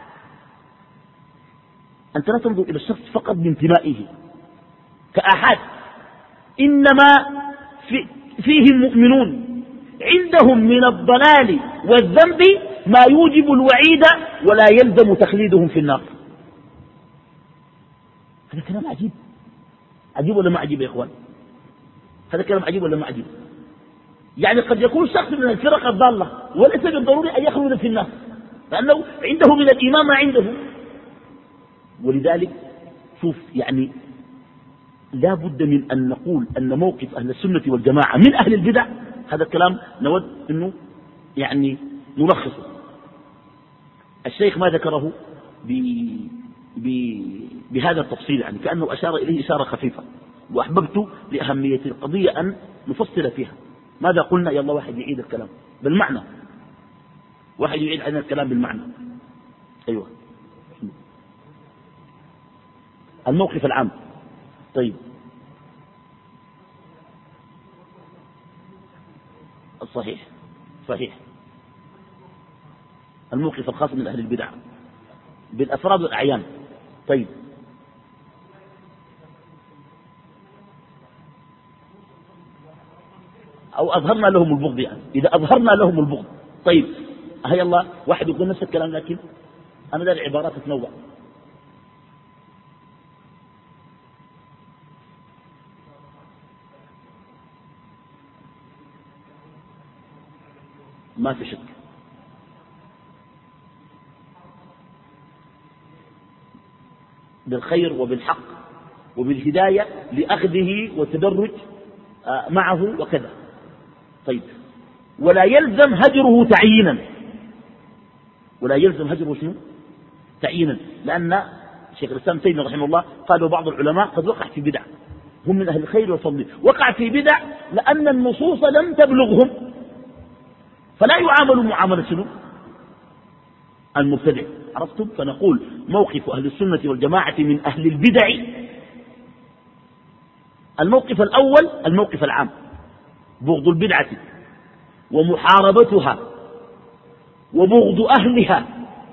أنت لا تنظر إلى الشخص فقط بانتمائه كأحد، إنما فيهم مؤمنون عندهم من الضلال والذنب ما يوجب الوعيد ولا يلزم تخليدهم في النار. هذا كلام عجيب. عجيب ولا ما عجيب يا إخوان؟ هذا كلام عجيب ولا ما عجيب؟ يعني قد يكون شخص من الفرق الضالة وليس بالضروري أن يخلد في النار، لأنه عنده من الإيمان ما عنده. ولذلك شوف، يعني لا بد من أن نقول أن موقف أهل السنة والجماعة من أهل البدع، هذا الكلام نود أنه يعني نلخصه. الشيخ ما ذكره بهذا التفصيل، يعني كأنه أشار إليه إشارة خفيفة، وأحببت لأهمية القضية أن نفصل فيها. ماذا قلنا؟ يلا واحد يعيد الكلام بالمعنى، واحد يعيد عن الكلام بالمعنى. أيوة، الموقف العام. طيب، صحيح صحيح. الموقف الخاص من أهل البدع بالأفراد والأعيان. طيب، أو أظهرنا لهم البغض، يعني إذا أظهرنا لهم البغض. طيب، هيا الله واحد يقول نفس الكلام، لكن أنا دار العبارات تتنوع. ما في شك. بالخير وبالحق وبالهداية لأخذه والتدرج معه وكذا. طيب، ولا يلزم هجره تعيينا. ولا يلزم هجره شنو؟ تعيينا، لأن شيخ الإسلام تيمية رحمه الله قال بعض العلماء قد وقع في بدع، هم من أهل الخير والفضل، وقع في بدع لأن النصوص لم تبلغهم، فلا يعاملوا معاملة شنو؟ المبتدع. عرفتم؟ فنقول موقف أهل السنة والجماعة من أهل البدع: الموقف الأول الموقف العام، بغض البدعة ومحاربتها وبغض أهلها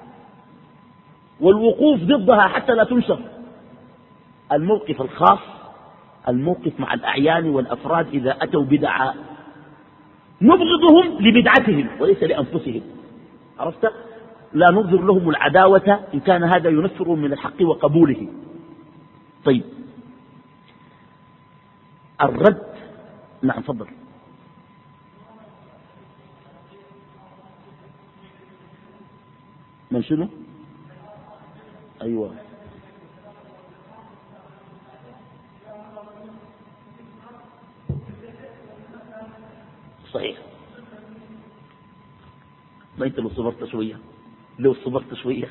والوقوف ضدها حتى لا تنشر. الموقف الخاص الموقف مع الأعيان والأفراد إذا أتوا بدعا، نبغضهم لبدعتهم وليس لأنفسهم. عرفت؟ لا نظهر لهم العداوة إن كان هذا ينفر من الحق وقبوله. طيب، الرد. نعم، فضل. من شنو؟ أيوة، صحيح. ما أنت لو صبرت شوية، لو صبرت شوية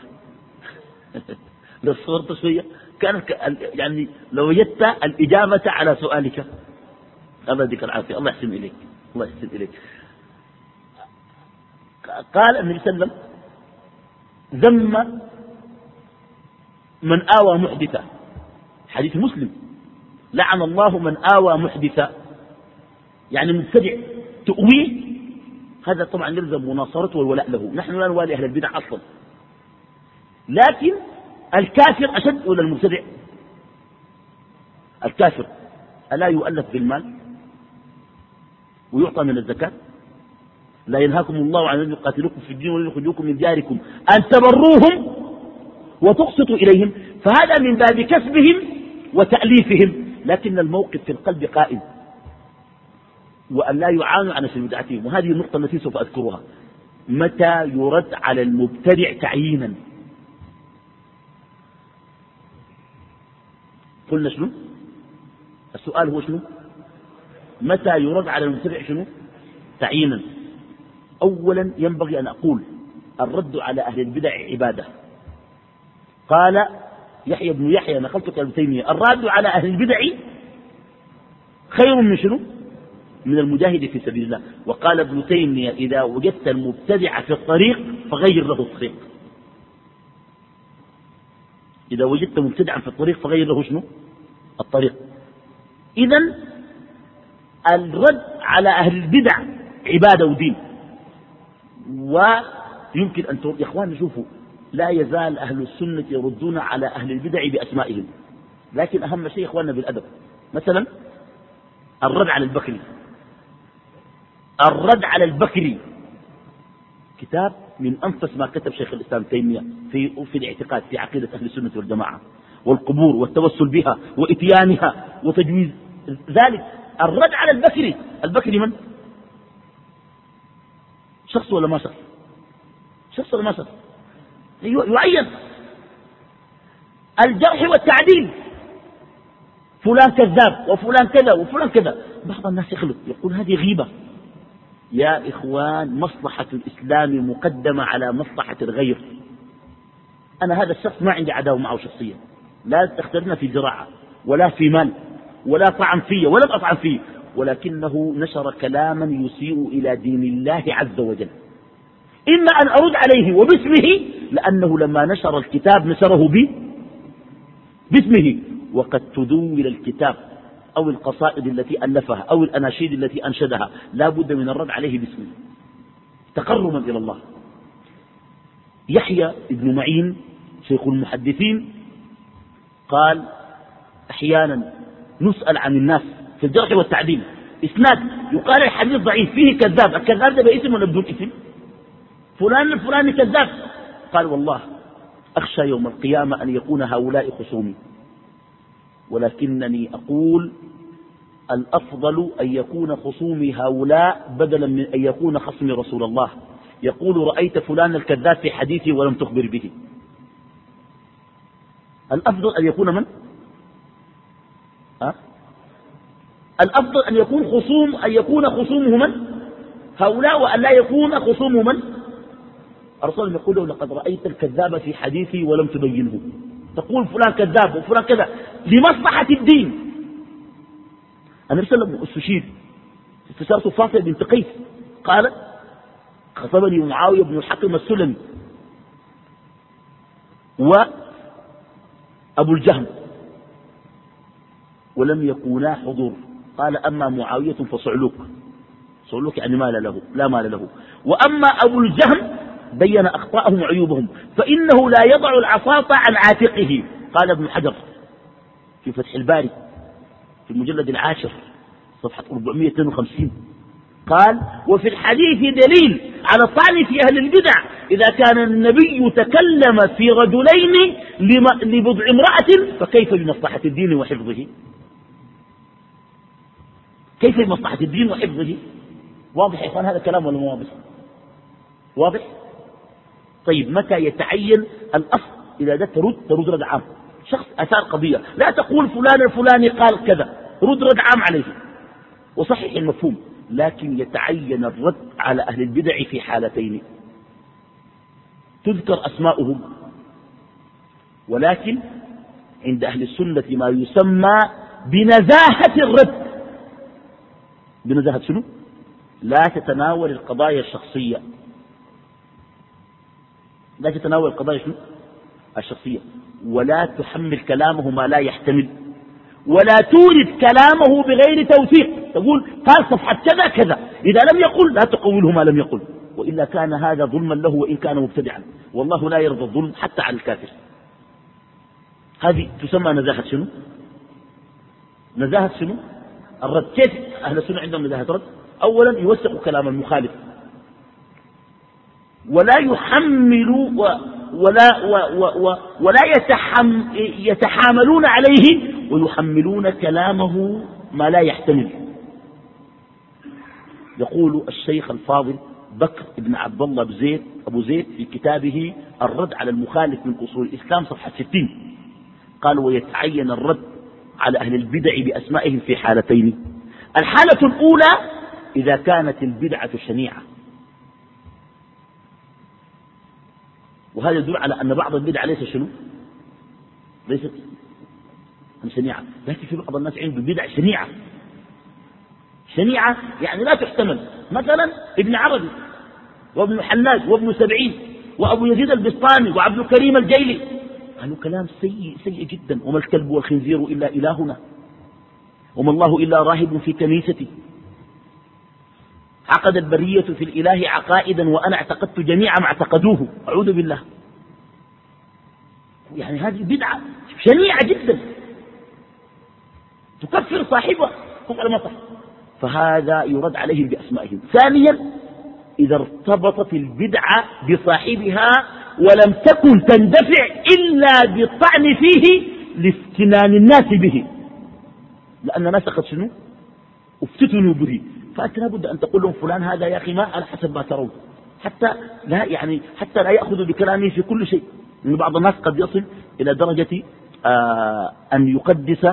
لو صبرت شوية كانت يعني لو وجدت الإجابة على سؤالك. الله يديك العافية، الله يحسن إليك، الله يحسن إليك. قال النبي صلى الله عليه وسلم: ذم من آوى محدثا، حديث مسلم: لعن الله من آوى محدثا، يعني مبتدع تؤويه. هذا طبعا يلزم مناصرته والولاء له. نحن لا نوالي أهل البدع أصلا، لكن الكافر أشد ولا المبتدع؟ الكافر ألا يؤلف بالمال ويعطى من الزكاة؟ لا ينهاكم الله عن أن يقاتلوكم في الدين ولا يخرجوكم من دياركم أن تبروهم وتقسطوا إليهم. فهذا من باب كسبهم وتأليفهم، لكن الموقف في القلب قائم، وأن لا يعانوا عن بدعتهم. وهذه النقطة التي سوف أذكرها: متى يرد على المبتدع تعيينا؟ قلنا شنو؟ السؤال هو شنو؟ متى يرد على المبتدع شنو؟ تعيينا. أولا ينبغي أن أقول الرد على أهل البدع عبادة. قال يحيى بن يحيى نقلت ابن تيمية الرد على أهل البدع خير من شنو؟ من المجاهد في سبيل الله. وقال ابن تيمية إذا وجدت المبتدع في الطريق فغير له الطريق. إذا وجدت مبتدعا في الطريق فغير له شنو؟ الطريق. إذن الرد على أهل البدع عبادة ودين. ويمكن أن تقول يا إخوان شوفوا لا يزال أهل السنة يردون على أهل البدع بأسمائهم، لكن أهم شيء إخواننا بالأدب. مثلا الرد على البكري، الرد على البكري كتاب من أنفس ما كتب شيخ الإسلام تيمية في الاعتقاد في عقيدة أهل السنة والجماعة، والقبور والتوسل بها وإتيانها وتجويز ذلك. الرد على البكري، البكري من؟ شخص ولا ما شخص؟ شخص ولا ما شخص؟ يعين. الجرح والتعديل، فلان كذاب وفلان كذا وفلان كذا. بعض الناس يخلط يقول هذه غيبة. يا إخوان مصلحة الإسلام مقدمة على مصلحة الغير. أنا هذا الشخص ما عندي عداوة معه شخصيا، لا تختلفنا في زراعة ولا في مال ولا طعن فيه ولم أطعن فيه، ولكنه نشر كلاما يسيء إلى دين الله عز وجل. إما أن أرد عليه وباسمه، لأنه لما نشر الكتاب نشره باسمه، وقد تدول الكتاب أو القصائد التي ألفها أو الأناشيد التي أنشدها لا بد من الرد عليه باسمه تقربا إلى الله. يحيى بن معين شيخ المحدثين قال أحيانا نسأل عن الناس في الجرح والتعديل إسناد يقال الحديث ضعيف فيه كذاب، الكذاب ده باسم ولا بدون اسم؟ فلان الفلاني كذاب. قال والله أخشى يوم القيامة أن يكون هؤلاء خصومي، ولكنني أقول الأفضل أن يكون خصومي هؤلاء بدلا من أن يكون خصمي رسول الله يقول رأيت فلان الكذاب في حديثي ولم تخبر به. الأفضل أن يكون من؟ الأفضل أن يكون خصومه من؟ هؤلاء، وأن لا يكون خصومه من؟ الرسول يقول له لقد رأيت الكذاب في حديثي ولم تبينه. تقول فلان كذاب وفلان كذا لمصلحة الدين. النبي صلى الله عليه وسلم استشير استشارته فاطمة بنت قيس قالت خطبني معاوية بن الحكم السلمي وأبو الجهم ولم يكونا حضور. قال أما معاوية فصعلوك، صعلوك يعني لا مال له، وأما أبو الجهم بين أخطاءهم وعيوبهم فإنه لا يضع العصاة عن عاتقه. قال ابن حجر في فتح الباري في المجلد 10 صفحة 452 قال وفي الحديث دليل على الطعن في أهل البدع إذا كان النبي تكلم في رجلين لبضع امرأة فكيف بمصلحة الدين وحفظه؟ كيف بمصلحة الدين وحفظه؟ واضح يا إخوان هذا الكلام ولا مو واضح؟ واضح؟ طيب متى يتعين الأصل؟ إذا ده ترد رد عام، شخص أثار قضية لا تقول فلان الفلاني قال كذا، رد رد عام عليه وصحح المفهوم، لكن يتعين الرد على أهل البدع في حالتين تذكر أسماؤهم، ولكن عند أهل السنة ما يسمى بنزاهة الرد. بنزاهة شنو؟ لا تتناول القضايا الشخصية، لا تتناول القضايا شنو؟ الشخصية، ولا تحمل كلامه ما لا يحتمل، ولا تورد كلامه بغير توثيق، تقول قال صفحة كذا كذا، إذا لم يقل لا تقوله ما لم يقل، وإلا كان هذا ظلما له وإن كان مبتدعا، والله لا يرضى الظلم حتى على الكافر. هذه تسمى نزاهة شنو؟ نزاهة شنو؟ الرد. كيف أهل السنة عندهم نزاهة رد؟ أولا يوثق كلام المخالف، ولا يحمل ولا يتحاملون عليه ويحملون كلامه ما لا يحتمل. يقول الشيخ الفاضل بكر بن عبد الله أبو زيد في كتابه الرد على المخالف من أصول الإسلام صفحة 60 قال ويتعين الرد على أهل البدع بأسمائهم في حالتين. الحالة الأولى إذا كانت البدعة شنيعة، وهذا يدل على أن بعض البدع ليس شنو، ليست شنيعة، لكن في بعض الناس عنده بدع شنيعة، شنيعة يعني لا تحتمل. مثلا ابن عربي وابن حلاج وابن سبعين وأبو يزيد البسطامي وعبد الكريم الجيلي قالوا كلام سيء سيء جدا. وما الكلب والخنزير إلا إلهنا، وما الله إلا راهب في كنيستي، عقد البرية في الإله عقائدا وأنا اعتقدت جميع ما اعتقدوه، أعوذ بالله. يعني هذه بدعة شنيعة جدا تكفر صاحبها كفر المصح، فهذا يرد عليهم بأسمائهم. ثانيا إذا ارتبطت البدعة بصاحبها ولم تكن تندفع إلا بالطعن فيه لافتنان الناس به، لأن الناس قد شنو افتتنوا به، فأنت لابد أن تقول لهم فلان هذا يا أخي ما على حسب ما ترون، حتى لا يأخذوا بكلامه في كل شيء، لأن بعض الناس قد يصل إلى درجة أن يقدس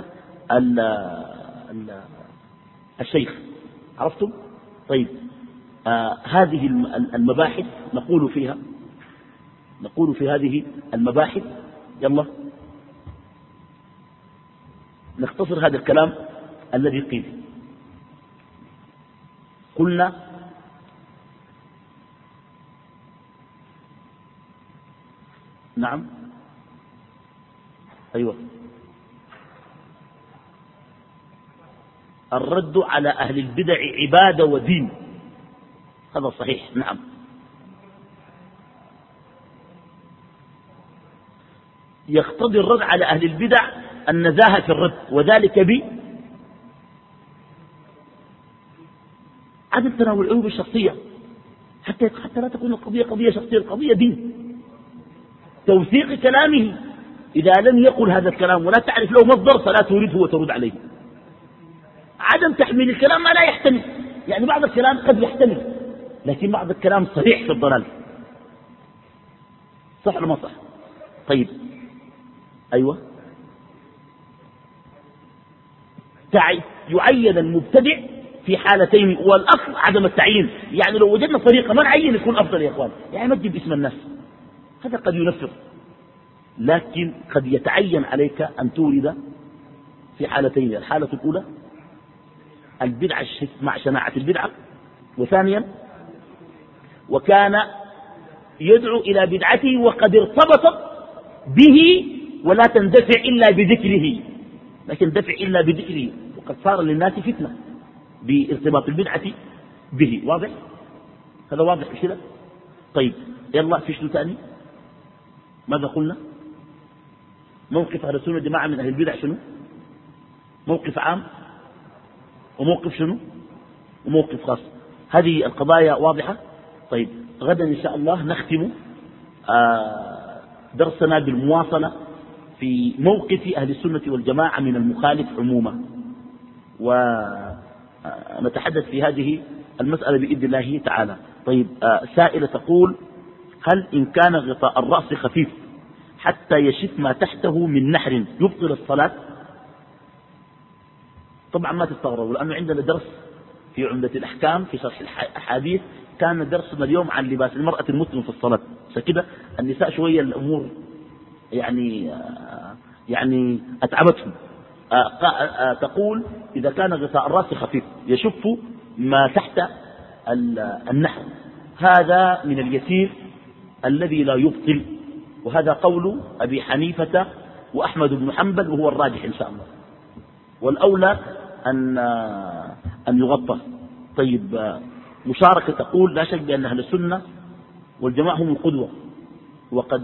الشيخ. عرفتم؟ طيب هذه المباحث نقول في هذه المباحث. يلا نختصر هذا الكلام الذي قيل. قلنا نعم أيوة الرد على أهل البدع عبادة ودين، هذا صحيح. نعم يقتضي الرد على أهل البدع النزاهة في الرد، وذلك عدم تناول العيوب الشخصية، حتى لا تكون القضية قضية شخصية، القضية دين. توثيق كلامه إذا لم يقل هذا الكلام ولا تعرف له مصدر فلا تورده وترد عليه. عدم تحميل الكلام ما لا يحتمل، يعني بعض الكلام قد يحتمل لكن بعض الكلام صريح في الضلال، صح ولا ما صح؟ طيب أيوة يعين المبتدع في حالتين، والأصل عدم التعيين. يعني لو وجدنا طريقة ما نعين يكون أفضل يا إخوان، يعني ما تجيب اسم الناس، هذا قد ينفر، لكن قد يتعين عليك أن تورد في حالتين. الحالة الأولى البدعة مع شناعة البدعة، وثانيا وكان يدعو إلى بدعته وقد ارتبطت به ولا تندفع إلا بذكره، لكن دفع إلا بذكره، وقد صار للناس فتنة بارتباط البدعة به. واضح؟ هذا واضح كده؟ طيب يلا في شنو ثاني؟ ماذا قلنا؟ موقف أهل السنة والجماعة من أهل البدع شنو؟ موقف عام وموقف شنو؟ وموقف خاص. هذه القضايا واضحة. طيب غدا إن شاء الله نختم درسنا بالمواصلة في موقف أهل السنة والجماعة من المخالف عموما، ونتحدث في هذه المسألة بإذن الله تعالى. طيب سائلة تقول هل إن كان غطاء الرأس خفيف حتى يشف ما تحته من نحر يبطل الصلاة؟ طبعا ما تستغربوا، لأنه عندنا درس في عمدة الأحكام في شرح الأحاديث كان درسنا اليوم عن لباس المرأة المسلمة في الصلاة، فكده النساء شوية الأمور يعني أتعبتهم. تقول إذا كان غطاء الرأس خفيف يشف ما تحت النحر، هذا من اليسير الذي لا يبطل، وهذا قول أبي حنيفة وأحمد بن حنبل وهو الراجح إن شاء الله، والأولى أن يغطى. طيب مشاركة تقول لا شك بأن أهل السنة والجماعة هم القدوة، وقد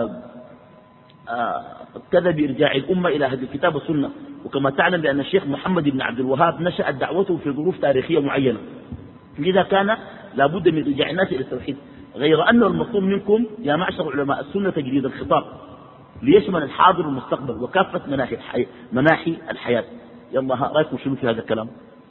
ابتدى بإرجاع الأمة إلى هذه الكتاب والسنة، وكما تعلم بأن الشيخ محمد بن عبد الوهاب نشأت دعوته في ظروف تاريخية معينة، لذا كان لابد من إرجاع الناس إلى التوحيد، غير أنه المطلوب منكم يا معشر علماء السنة تجديد الخطاب ليشمل الحاضر والمستقبل وكافة مناحي الحياة. يلا رأيكم شنو في هذا الكلام؟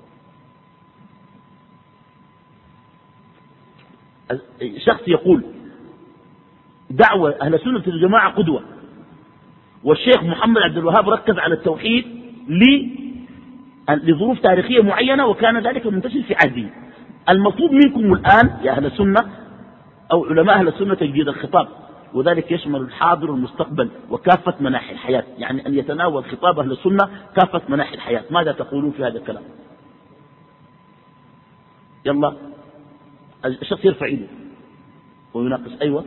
شخص يقول دعوة أهل السنة والجماعة قدوة، والشيخ محمد عبد الوهاب ركز على التوحيد لظروف تاريخية معينة وكان ذلك منتشر في عهده. المطلوب منكم الآن يا أهل السنة أو علماء أهل السنة تجديد الخطاب وذلك يشمل الحاضر والمستقبل وكافة مناحي الحياة، يعني أن يتناول خطاب أهل السنة كافة مناحي الحياة. ماذا تقولون في هذا الكلام؟ يلا الشخص يرفع يده ويناقش. أيوة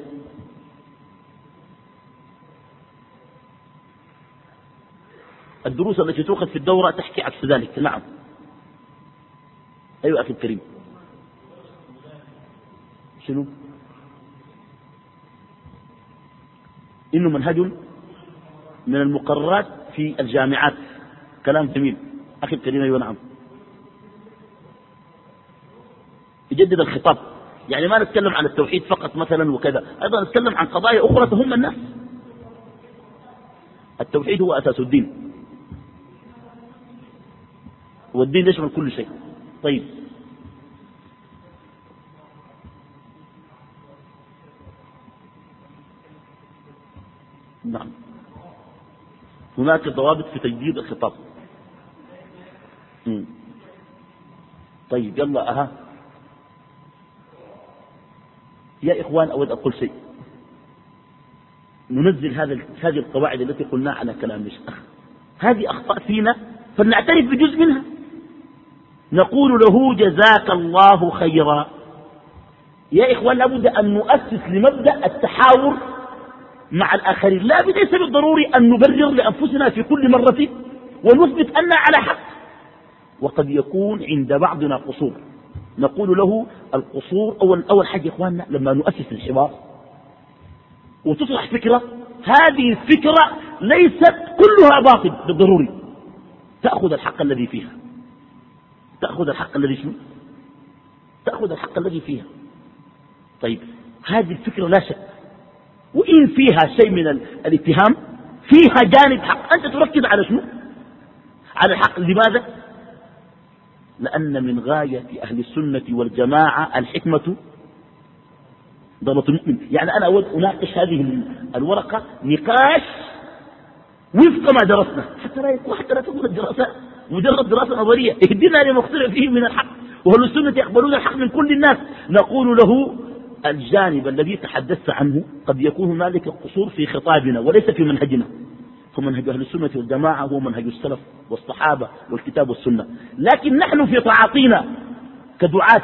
الدروس التي تؤخذ في الدورة تحكي عكس ذلك. نعم أيوة أخي الكريم. شنو؟ إنه منهج من المقررات في الجامعات. كلام جميل أخي الكريم. أيوة نعم. يجدد الخطاب، يعني ما نتكلم عن التوحيد فقط مثلا وكذا، أيضا نتكلم عن قضايا أخرى تهم الناس. التوحيد هو أساس الدين، والدين يشمل كل شيء. طيب نعم هناك ضوابط في تجديد الخطاب. طيب يلا يا إخوان أود أقول شيء. ننزل هذه القواعد التي قلناها على كلام الشيخ. هذه أخطاء فينا فلنعترف بجزء منها، نقول له جزاك الله خيرا. يا إخوان لابد أن نؤسس لمبدأ التحاور مع الآخرين، لا ليس بالضروري أن نبرر لأنفسنا في كل مرة ونثبت أننا على حق، وقد يكون عند بعضنا قصور. نقول له القصور أول حاجة. إخواننا لما نؤسس الحوار وتطرح فكرة، هذه الفكرة ليست كلها باطل بالضروري، تأخذ الحق الذي فيها، تأخذ الحق الذي شنو؟ تأخذ الحق الذي فيها. طيب هذه الفكرة لا شك وإن فيها شيء من الاتهام فيها جانب حق، أنت تركز على شنو؟ على الحق. لماذا؟ لأن من غاية أهل السنة والجماعة الحكمة ضرة المؤمن. يعني أنا أود أناقش هذه الورقة نقاش وفق ما درسنا، حتى لا تكون الدراسة مجرد دراسة نظرية. اهدنا لما اختلف فيه من الحق، وأهل السنة يقبلون الحق من كل الناس. نقول له الجانب الذي تحدثت عنه قد يكون هنالك قصور في خطابنا وليس في منهجنا، فمنهج أهل السنة والجماعة هو منهج السلف والصحابة والكتاب والسنة. لكن نحن في تعاطينا كدعاة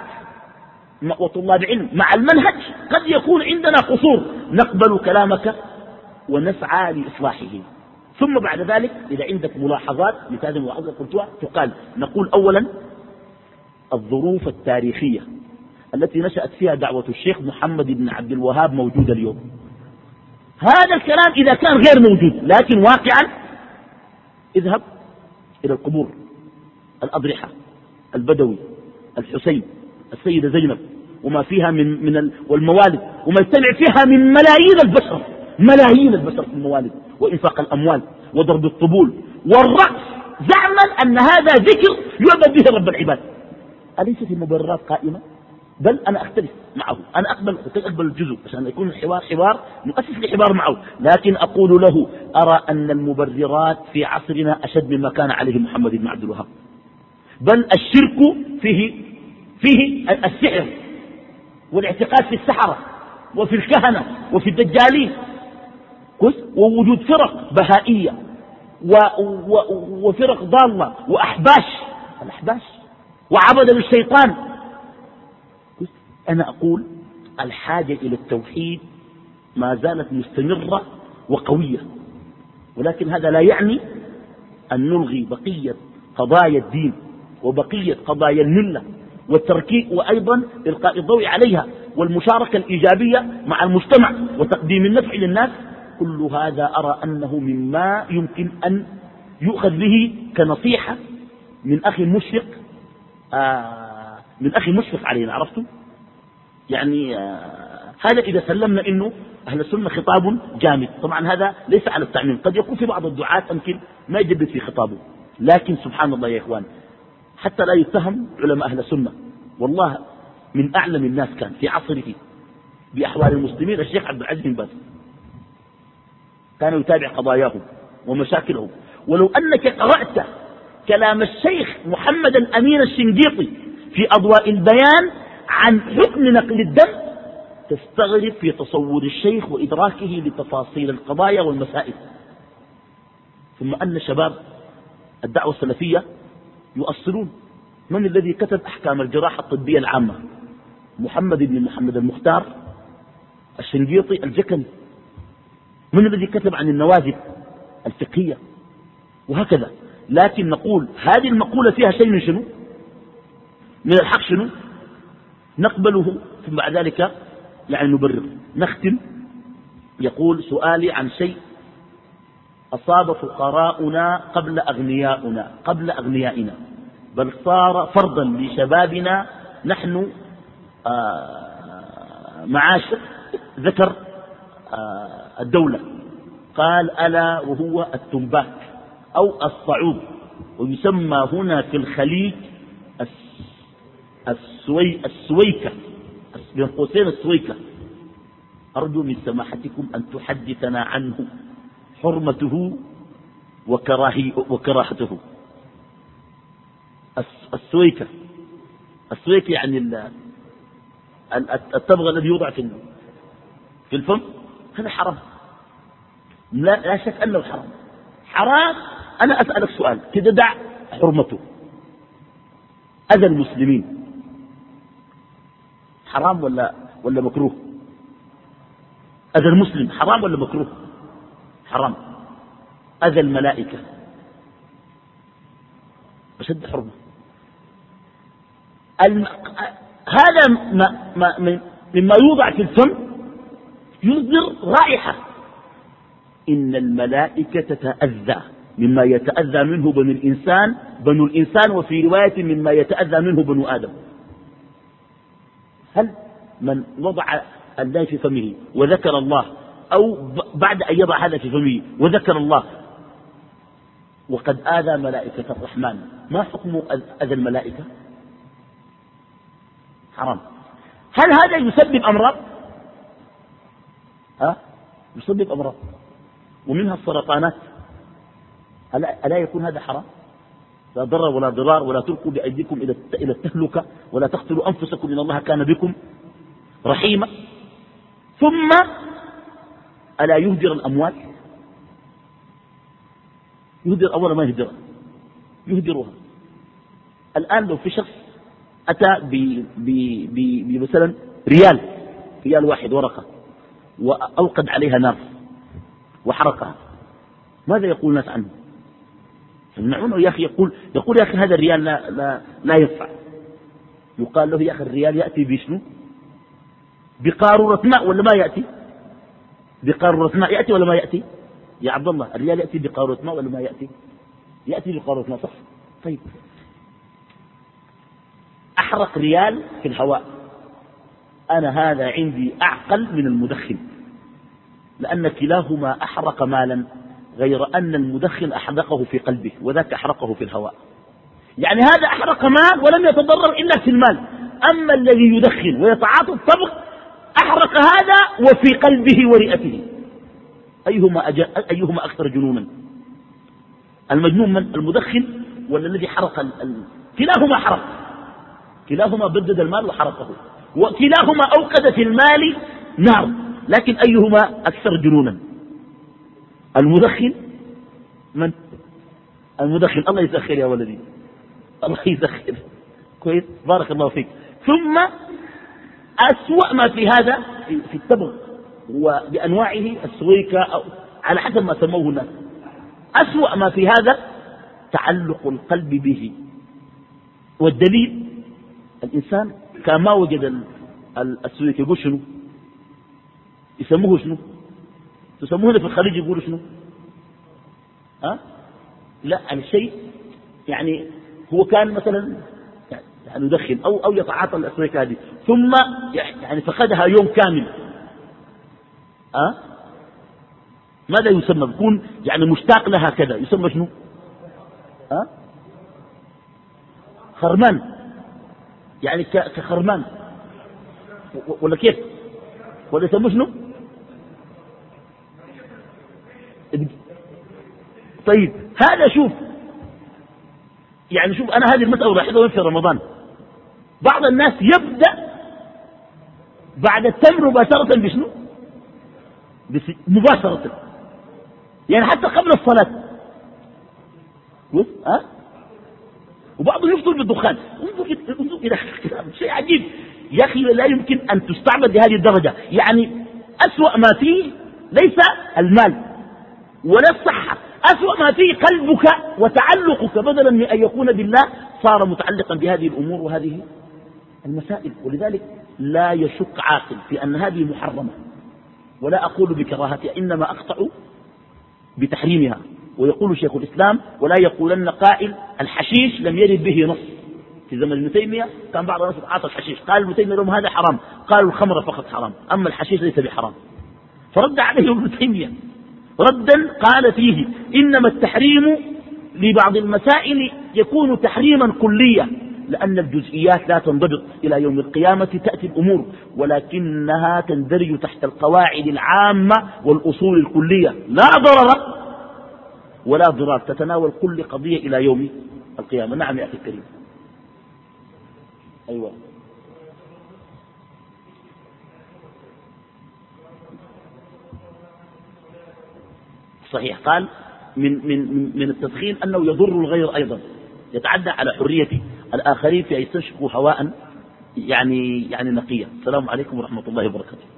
وطلاب علم مع المنهج قد يكون عندنا قصور، نقبل كلامك ونسعى لإصلاحه. ثم بعد ذلك إذا عندك ملاحظات مثل هذه الملاحظات قلتها تقال. نقول أولا الظروف التاريخية التي نشأت فيها دعوة الشيخ محمد بن عبد الوهاب موجودة اليوم. هذا الكلام إذا كان غير موجود لكن واقعا، اذهب إلى القبور، الأضرحة، البدوي، الحسين، السيدة زينب وما فيها والموالد وما يجتمع فيها من ملايين البشر، ملايين البشر في الموالد وإنفاق الأموال وضرب الطبول والرقص، زعما أن هذا ذكر يعبد به رب العباد. أليست المبررات قائمة؟ بل أنا أختلف معه، أنا أقبل الجزء عشان يكون الحوار حوار نؤسس لحوار معه، لكن أقول له أرى أن المبررات في عصرنا أشد مما كان عليه محمد بن عبد الوهاب. بل الشرك فيه السحر والاعتقاد في السحرة وفي الكهنة وفي الدجالين، ووجود فرق بهائية وفرق ضالة الأحباش وعبد للشيطان. أنا أقول الحاجة إلى التوحيد ما زالت مستمرة وقوية، ولكن هذا لا يعني أن نلغي بقية قضايا الدين وبقية قضايا الملة والتركيز، وأيضا إلقاء الضوء عليها والمشاركة الإيجابية مع المجتمع وتقديم النفع للناس. كل هذا أرى أنه مما يمكن أن يؤخذ به كنصيحة من أخي مشفق علينا. عرفتم؟ يعني هذا إذا سلمنا إنه أهل السنة خطاب جامد. طبعا هذا ليس على التعميم، قد يكون في بعض الدعاة يمكن ما يجدد في خطابه، لكن سبحان الله يا إخوان حتى لا يتهم علماء أهل السنة، والله من أعلم الناس كان في عصره بأحوال المسلمين الشيخ عبد العزيز بن باز، كان يتابع قضاياهم ومشاكلهم. ولو أنك قرأت كلام الشيخ محمد الأمين الشنقيطي في أضواء البيان عن حكم نقل الدم تستغرب في تصور الشيخ وإدراكه لتفاصيل القضايا والمسائل. ثم أن شباب الدعوة السلفية يؤصلون. من الذي كتب أحكام الجراحة الطبية العامة؟ محمد بن محمد المختار الشنقيطي الجكني. من الذي كتب عن النوازل الفقهية؟ وهكذا. لكن نقول هذه المقولة فيها شيء من شنو؟ من الحق شنو؟ نقبله ثم بعد ذلك يعني نبرر. نختم. يقول سؤالي عن شيء أصاب فقراؤنا قبل أغنيائنا بل صار فرضا لشبابنا نحن معاشر ذكر الدولة. قال ألا وهو التنباك أو الصعود، ويسمى هنا في الخليج السويكة، بين قوسين السويكة. أرجو من سماحتكم أن تحدثنا عنه، حرمته وكراهته. السويكة يعني التبغ الذي يوضع في الفم، هذا حرام. لا شك أنه حرام. أنا أسألك سؤال كده، دع حرمته، أذى المسلمين حرام ولا مكروه؟ أذى المسلم حرام ولا مكروه؟ حرام. أذى الملائكة أشد حرمة. هذا مما يوضع في الفم يصدر رائحة. إن الملائكة تتأذى مما يتأذى منه بنو الإنسان، وفي رواية مما يتأذى منه بنو آدم. هل من وضع الداء في فمه وذكر الله، أو بعد أن يضع هذا في فمه وذكر الله وقد آذى ملائكة الرحمن، ما حكم أذى الملائكة؟ حرام. هل هذا يسبب أمراض؟ يسبب أمراض ومنها السرطانات. ألا يكون هذا حرام؟ لا ضرر ولا ضرار، ولا تلقوا بأيديكم إلى التهلكة، ولا تقتلوا أنفسكم إن الله كان بكم رحيما. ثم ألا يهدر الأموال؟ يهدر أولا ما يهدرها. الآن لو في شخص أتى بمثلا ريال واحد ورقة وأوقد عليها نار وحرقها، ماذا يقول الناس عنه؟ يمنعونه. يا أخي يقول يا أخي هذا الريال لا ينفع. يقال له يا أخي الريال يأتي بشنو؟ بقارورة ماء ولا ما يأتي؟ بقارورة ماء يأتي ولا ما يأتي؟ يا عبد الله الريال يأتي بقارورة ماء ولا ما يأتي؟ يأتي بقارورة ماء، صح؟ طيب أحرق ريال في الهواء، أنا هذا عندي أعقل من المدخن، لأن كلاهما أحرق مالا، غير أن المدخن أحرقه في قلبه وذاك أحرقه في الهواء. يعني هذا أحرق مال ولم يتضرر إلا في المال، أما الذي يدخن ويتعاطى الطبخ أحرق هذا وفي قلبه ورئته. أيهما أكثر جنونا؟ المجنون من المدخن ولا الذي حرق كلاهما حرق، كلاهما بدد المال وحرقه، وكلاهما أوقد في المال نار، لكن أيهما أكثر جنونا؟ المدخن. من المدخن؟ الله يسخر يا ولدي، الله يسخر. كويس، بارك الله فيك. ثم أسوأ ما في هذا في التبغ وبأنواعه السويكة أو على حسب ما سموه الناس، أسوأ ما في هذا تعلق القلب به. والدليل الإنسان كما وجد السويكة يقول شنو؟ يسموه شنو؟ تسموه في الخليج يقولوا شنو؟ لا الشيء يعني هو كان مثلا يعني يدخن أو يتعاطى الأسويكة هذه، ثم يعني فقدها يوم كامل، ماذا يسمى؟ بيكون يعني مشتاق لها كذا، يسمى شنو؟ خرمان، يعني كخرمان ولا كيف؟ ولا يسمى شنو؟ طيب هذا شوف، يعني شوف أنا هذه المسألة لاحظها في رمضان. بعض الناس يبدأ بعد التمر مباشرة بشنو؟ مباشرة، يعني حتى قبل الصلاة. وبعضهم يفطر بالدخان. انظر إلى شيء عجيب يا أخي، لا يمكن أن تستعبد بهذه الدرجة. يعني أسوأ ما فيه ليس المال ولا الصحة، أسوأ ما فيه قلبك وتعلقك بدلا من أن يكون بالله صار متعلقا بهذه الأمور وهذه المسائل. ولذلك لا يشك عاقل في أن هذه محرمة، ولا أقول بكراهتها، إنما أقطع بتحريمها. ويقول شيخ الإسلام: ولا يقولن قائل الحشيش لم يرد به نص. في زمن ابن تيمية كان بعض الناس عاطى الحشيش، قال ابن تيمية لهم هذا حرام، قالوا الخمر فقط حرام، أما الحشيش ليس بحرام. فرد عليه ابن تيمية ردا قال فيه: إنما التحريم لبعض المسائل يكون تحريما كليا، لأن الجزئيات لا تنضبط إلى يوم القيامة، تأتي الأمور ولكنها تندرج تحت القواعد العامة والأصول الكلية، لا ضرر ولا ضرار، تتناول كل قضية إلى يوم القيامة. نعم يا أخي الكريم. أيوة. صحيح، قال من التدخين أنه يضر الغير أيضا، يتعدى على حرية الآخرين في أن يستنشقوا هواء يعني نقيا. السلام عليكم ورحمة الله وبركاته.